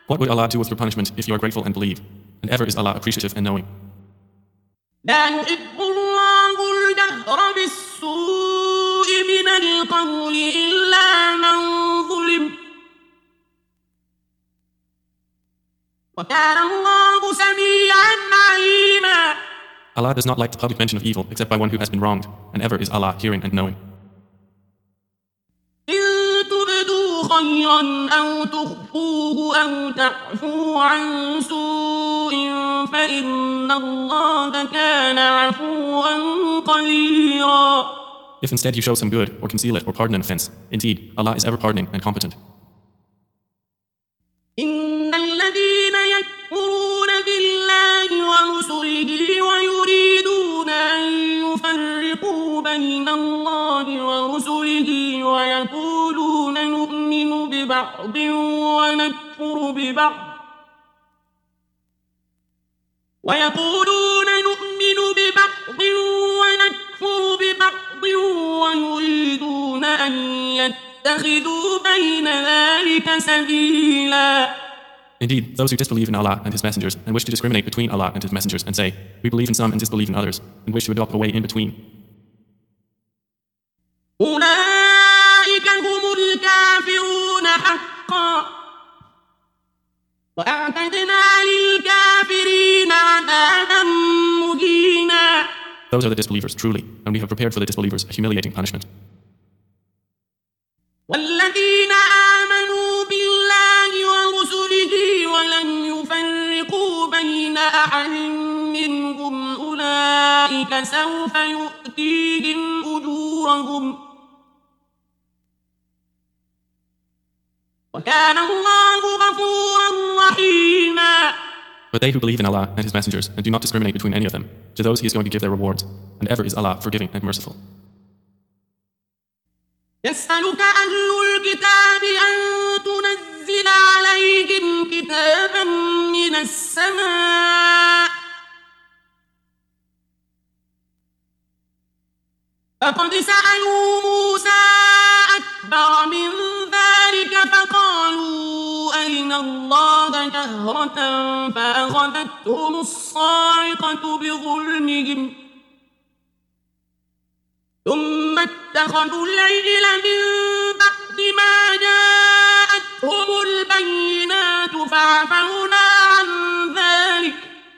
What would Allah do with your punishment if you are grateful and believe? And ever is Allah appreciative and knowing. لا يحب الله الجهر بالسوء من القول إلا من ظلم وكان الله سميعا عليما. Allah does not like the public mention of evil except by one who has been wronged, and ever is Allah hearing and knowing. إن تبدوا خيرا أو تخفوه أو تعفوا عن سوء فإن الله كان عفوا قديرا. If instead you show some good, or conceal it, or pardon an offense, indeed, Allah is ever pardoning and competent. إن الذين يكفرون بالله ورسله ويريدون أن يفرقوا بين الله ورسله ويقولون نؤمن ببعض ونكفر ببعض ويريدون أن يتخذوا بين ذلك سبيلا. Indeed, those who disbelieve in Allah and His messengers and wish to discriminate between Allah and His messengers and say, we believe in some and disbelieve in others, and wish to adopt a way in between. أولئك هم الكافرون حقا وأعتدنا للكافرين عذابا مهينا. Those are the disbelievers, truly, and we have prepared for the disbelievers a humiliating punishment. والذين آمنوا بالله ورسله ولم يفرقوا بين أحد منهم أولئك سوف يؤتيهم أجورهم وكان الله غفورا رحيما. But they who believe in Allah and His messengers and do not discriminate between any of them, to those He is going to give their rewards, and ever is Allah forgiving and merciful. يسألك أهل الكتاب أن تنزل عليهم كتابا من السماء فقد سألوا موسى أكبر من ذلك فقالوا أرنا الله جهرة فأخذتهم الصاعقة بظلمهم ثم اتخذوا العجل من بعد ما جاءتهم البينات فعفونا عن ذلك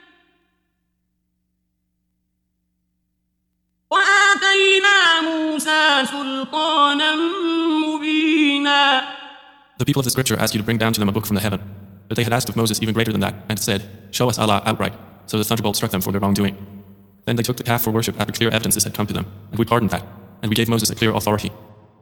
وآتينا موسى سلطانا مبينا. The people of the scripture asked you to bring down to them a book from the heaven, but they had asked of Moses even greater than that, and said, show us Allah outright. So the thunderbolt struck them for their wrongdoing. Then they took the calf for worship after clear evidences had come to them, and we pardoned that, and we gave Moses a clear authority.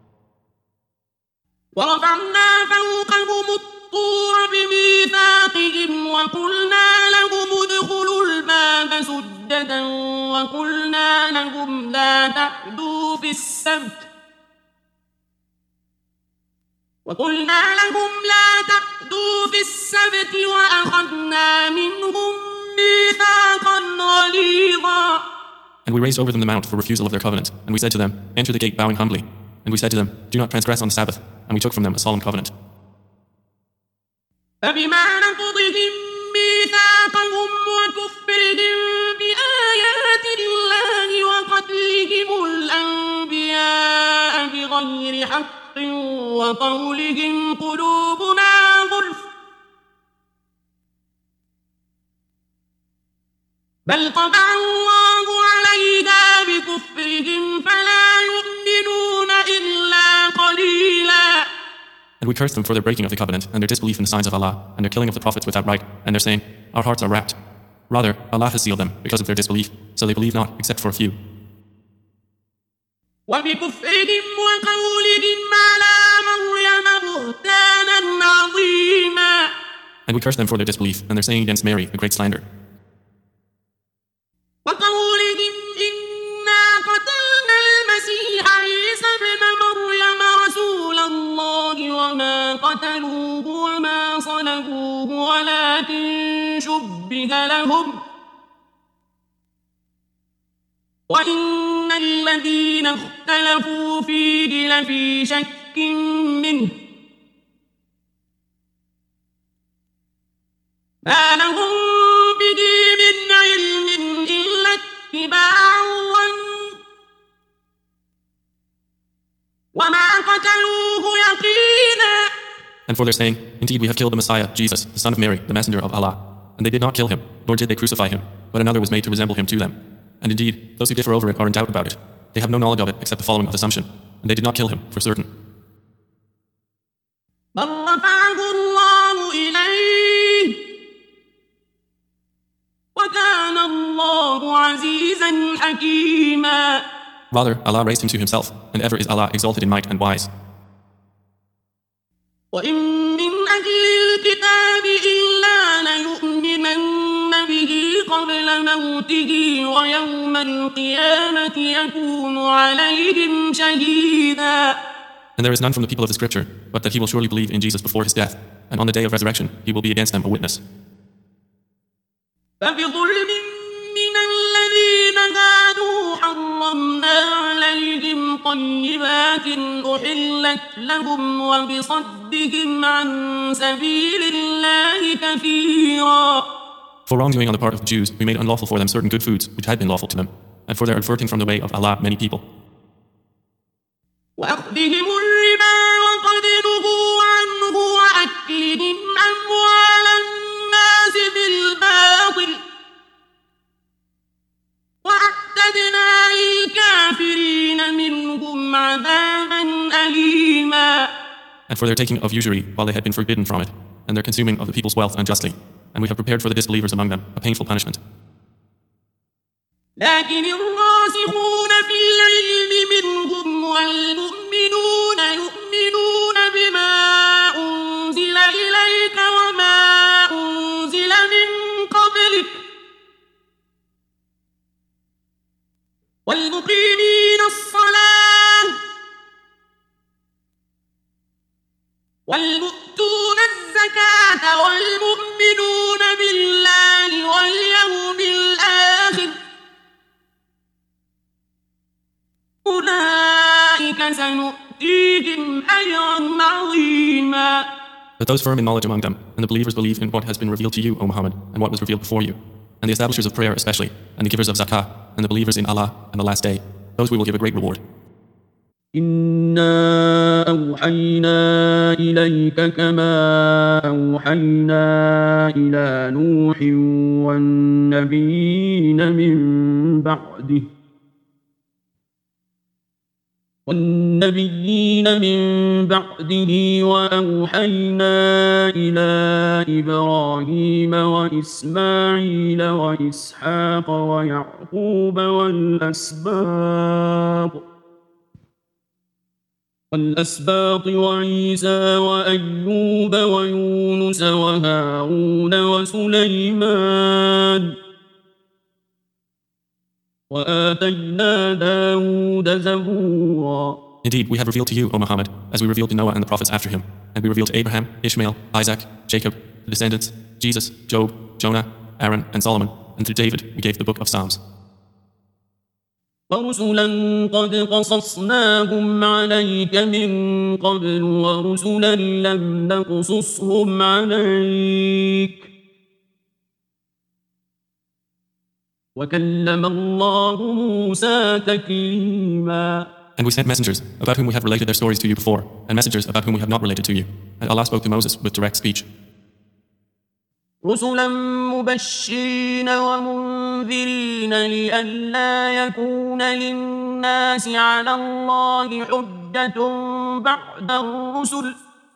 ورفعنا فوقهم الطور بميثاقهم وقلنا لهم ادخلوا الباب سجدا وقلنا لهم لا تعدوا في السبت وأخذنا منهم ميثاقا غليظا. And we raised over them the mount for refusal of their covenant, and we said to them, enter the gate bowing humbly. And we said to them, do not transgress on the Sabbath, and we took from them a solemn covenant. فبما نقضهم ميثاقهم وكفرهم بآيات الله وقتلهم الأنبياء بغير حق وقولهم قلوبنا غلف بل طبع الله عليها بكفرهم فلا يؤمنون إلا قليلا. And we cursed them for their breaking of the covenant, and their disbelief in the signs of Allah, and their killing of the prophets without right, and their saying, our hearts are wrapped. Rather, Allah has sealed them because of their disbelief, so they believe not, except for a few. وبكفرهم وقولهم على مريم بهتانا عظيما. And we cursed them for their disbelief, and their saying against Mary a great slander. وقولهم إنا قتلنا المسيح عيسى ابن مريم رسول الله وما قتلوه وما صلبوه ولكن شبه لهم وإن الذين اختلفوا فيه لفي شك منه And for their saying, indeed we have killed the Messiah, Jesus, the son of Mary, the messenger of Allah. And they did not kill him, nor did they crucify him, but another was made to resemble him to them. And indeed, those who differ over it are in doubt about it. They have no knowledge of it except the following of assumption. And they did not kill him, for certain. Rather, Allah raised him to himself, and ever is Allah exalted in might and wise. وَإِن مِّنْ أَهْلِ الْكِتَابِ إِلَّا لَيُؤْمِنَنَّ بِهِ قَبْلَ مَوْتِهِ وَيَوْمَ الْقِيَامَةِ يَكُونُ عَلَيْهِمْ شَهِيدًا. And there is none from the people of the scripture, but that he will surely believe in Jesus before his death, and on the day of resurrection he will be against them a witness. فَبِظُلْمٍ مِّنَ الَّذِينَ هَادُوا حَرَّمْنَا عَلَيْهِمْ طَيِّبَاتٍ أُحِلَّتْ لَهُمْ وَبِصَدِّهِمْ عَن سَبِيلِ اللَّهِ كَثِيرًا. For wrongdoing on the part of the Jews, we made unlawful for them certain good foods which had been lawful to them, and for their averting from the way of Allah many people. وَأَخْذِهِمُ الرِّبَا وَقَدْ نُهُوا عَنْهُ وَأَكْلِهِمْ أَمْوَالَ النَّاسِ بِالْبَاطِلِ وَأَعْتَدْنَا لِلْكَافِرِينَ مِنْهُمْ عَذَابًا أَلِيمًا. And for their taking of usury while they had been forbidden from it, and their consuming of the people's wealth unjustly, and we have prepared for the disbelievers among them a painful punishment. لكن الراسخون في العلم منهم والمؤمنون يؤمنون بما أنزل إليك وما أنزل من قبلك والمقيمين الصلاة والمؤتون الزكاة والمؤمنون بالله واليوم الآخر أولئك سنؤتيهم أجرا عظيما. But those firm in knowledge among them, and the believers believe in what has been revealed to you, O Muhammad, and what was revealed before you, and the establishers of prayer especially, and the givers of zakah, and the believers in Allah and the last day, those we will give a great reward. إنا أوحينا إليك كما أوحينا إلى نوح والنبيين من بعده وأوحينا إلى إبراهيم وإسماعيل وإسحاق ويعقوب والأسباط وعيسى وأيوب ويونس وهارون وسليمان وآتينا داود زبورا. Indeed, we have revealed to you, O Muhammad, as we revealed to Noah and the prophets after him, and we revealed to Abraham, Ishmael, Isaac, Jacob, the descendants, Jesus, Job, Jonah, Aaron, and Solomon, and to David we gave the book of Psalms. ورسلا قد قصصناهم عليك من قبل ورسلا لم نقصصهم عليك وكلم الله موسى تكليما. And we sent messengers about whom we have related their stories to you before, and messengers about whom we have not related to you. And Allah spoke to Moses with direct speech. رسلا مبشرين ومنذرين لئلا يكون للناس على الله حجة بعد الرسل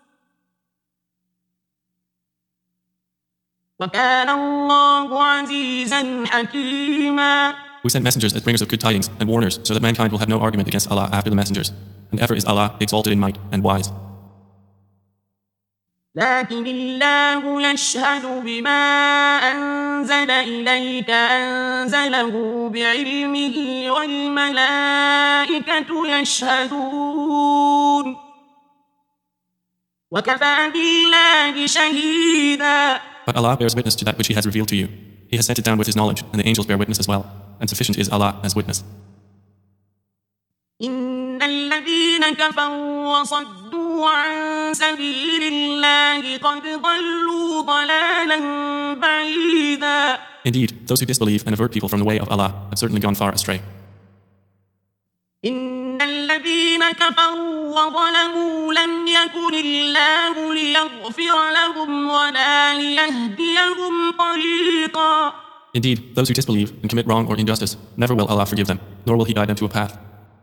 وكان الله عزيزا حكيما. We sent messengers as bringers of good tidings and warners, so that mankind will have no argument against Allah after the messengers. And ever is Allah exalted in might and wise. لكن الله يشهد بما أنزل إليك أنزله بعلمه والملائكة يشهدون وكفى بالله شهيدا. But Allah bears witness to that which He has revealed to you. He has sent it down with His knowledge, and the angels bear witness as well. And sufficient is Allah as witness. إن الذين كفروا وصدوا عن سبيل الله قد ضلوا ضلالا بعيدا. Indeed, those who disbelieve and avert people from the way of Allah have certainly gone far astray. إن الذين كفروا وظلموا لم يكن الله ليغفر لهم ولا ليهديهم طريقا. Indeed, those who disbelieve and commit wrong or injustice, never will Allah forgive them, nor will He guide them to a path.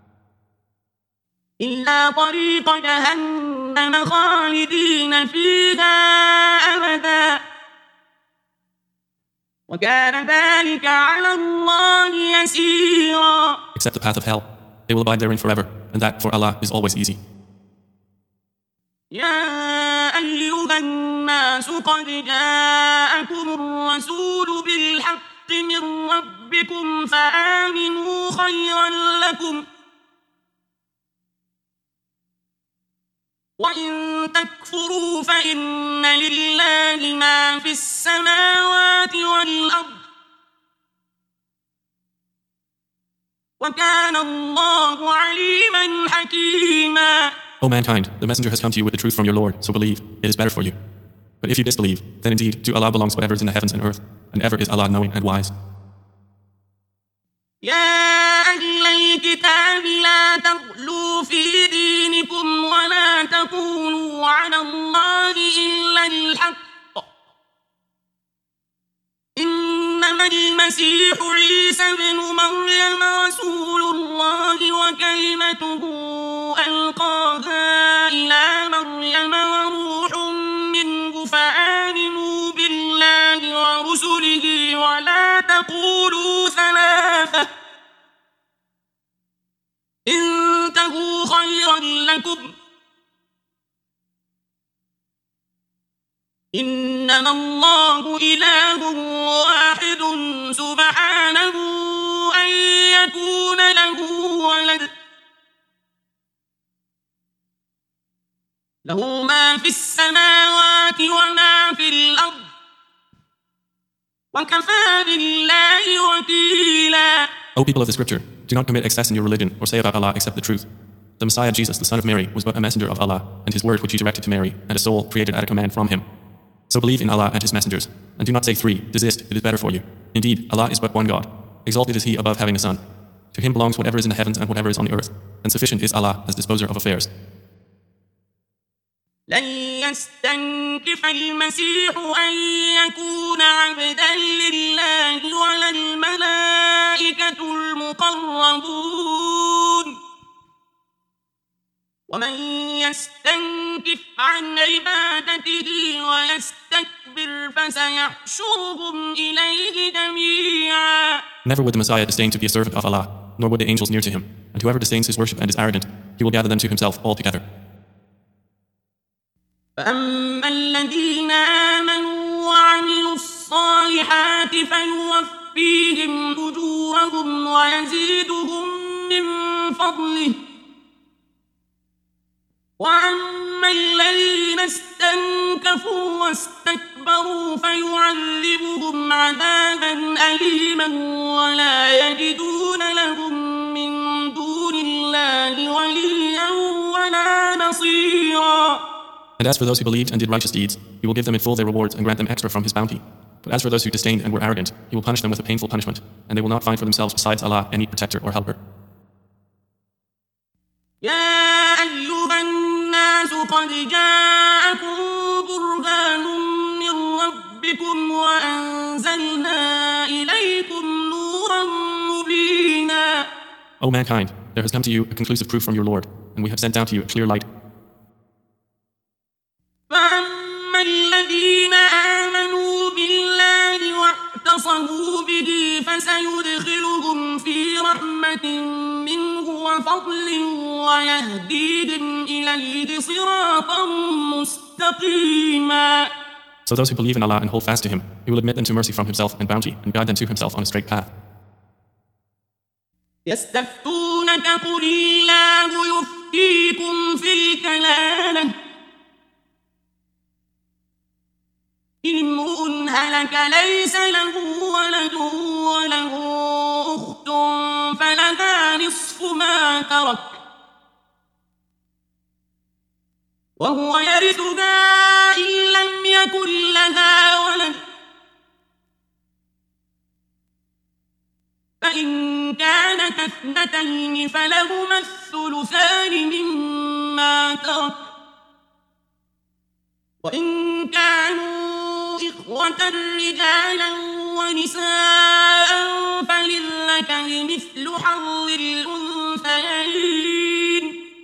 إلا طريق جهنم خالدين فيها أبدا وكان ذلك على الله يسيرا. Except the path of hell, they will abide therein forever, and that for Allah is always easy. يا أيها الناس قد جاءكم الرسول بالحق من ربكم فآمنوا خيرا لكم وإن تكفروا فإن لله ما في السماوات والأرض وكان الله عليما حكيما. O mankind, the messenger has come to you with the truth from your Lord, so believe, it is better for you. But if you disbelieve, then indeed to Allah belongs whatever is in the heavens and earth, and ever is Allah knowing and wise. يا أهل الكتاب لا تغلوا في دينكم ولا تقولوا على الله إلا الحق إنما المسيح عيسى ابن مريم رسول الله وكلمته ألقاها إلى مريم وروح منه فآمنوا بالله ورسله ولا تقولوا ثلاثة انتهوا خيرا لكم إنما الله إله واحد سبحانه أن يكون له ولد له ما في السماوات وما في الأرض وكفى بالله وكيلا. O people of the scripture, do not commit excess in your religion or say about Allah except the truth. The Messiah Jesus, the son of Mary, was but a messenger of Allah, and his word which he directed to Mary, and a soul created at a command from him. So believe in Allah and his messengers, and do not say three, desist, it is better for you. Indeed, Allah is but one God. Exalted is he above having a son. To him belongs whatever is in the heavens and whatever is on the earth, and sufficient is Allah as disposer of affairs. لن يستنكف المسيح أن يكون عبدا لله ولا الملائكة المقربون ومن يستنكف عن عبادته ويستكبر فسيحشرهم إليه جميعا. Never would the Messiah disdain to be a servant of Allah, nor would the angels near to him, and whoever disdains his worship and is arrogant, he will gather them to himself altogether. فأما الذين آمنوا وعملوا الصالحات فيوفيهم أجورهم ويزيدهم من فضله وأما الذين استنكفوا واستكبروا فيعذبهم عذابا أليما ولا يجدون لهم من دون الله وليا ولا نصيرا. And as for those who believed and did righteous deeds, he will give them in full their rewards and grant them extra from his bounty. But as for those who disdained and were arrogant, he will punish them with a painful punishment, and they will not find for themselves besides Allah any protector or helper. يا أيها الناس قد جاءكم برهان من ربكم وأنزلنا إليكم نورا مبينا. O mankind, there has come to you a conclusive proof from your Lord, and we have sent down to you a clear light. فأما الذين آمنوا بالله واعتصموا به فسيدخلهم في رحمة منه وفضل ويهديهم إليه صراطا مستقيما. So those who believe in Allah and hold fast to him, he will admit them to mercy from himself and bounty, and guide them to himself on a straight path. يستفتونك قل الله يفتيكم في الكلالة إن امرؤ هلك ليس له ولد وله أخت فلها نصف ما ترك وهو يرثها إن لم يكن لها ولد فإن كانت كانتا اثنتين فلهما الثلثان مما ترك وإن كانوا إخوة رجالا ونساء فللذكر مثل حظ الأنثيين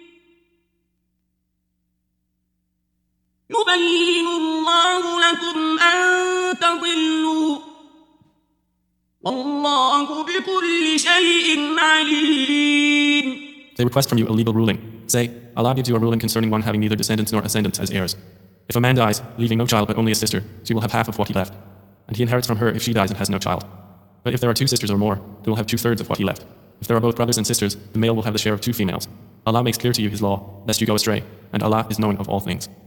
يبين الله لكم أن تضلوا والله بكل شيء عليم. They request from you a legal ruling. Say, Allah gives you a ruling concerning one having neither descendants nor ascendants as heirs. If a man dies, leaving no child but only a sister, she will have half of what he left, and he inherits from her if she dies and has no child. But if there are two sisters or more, they will have 2/3 of what he left. If there are both brothers and sisters, the male will have the share of 2 females. Allah makes clear to you His law, lest you go astray, and Allah is knowing of all things.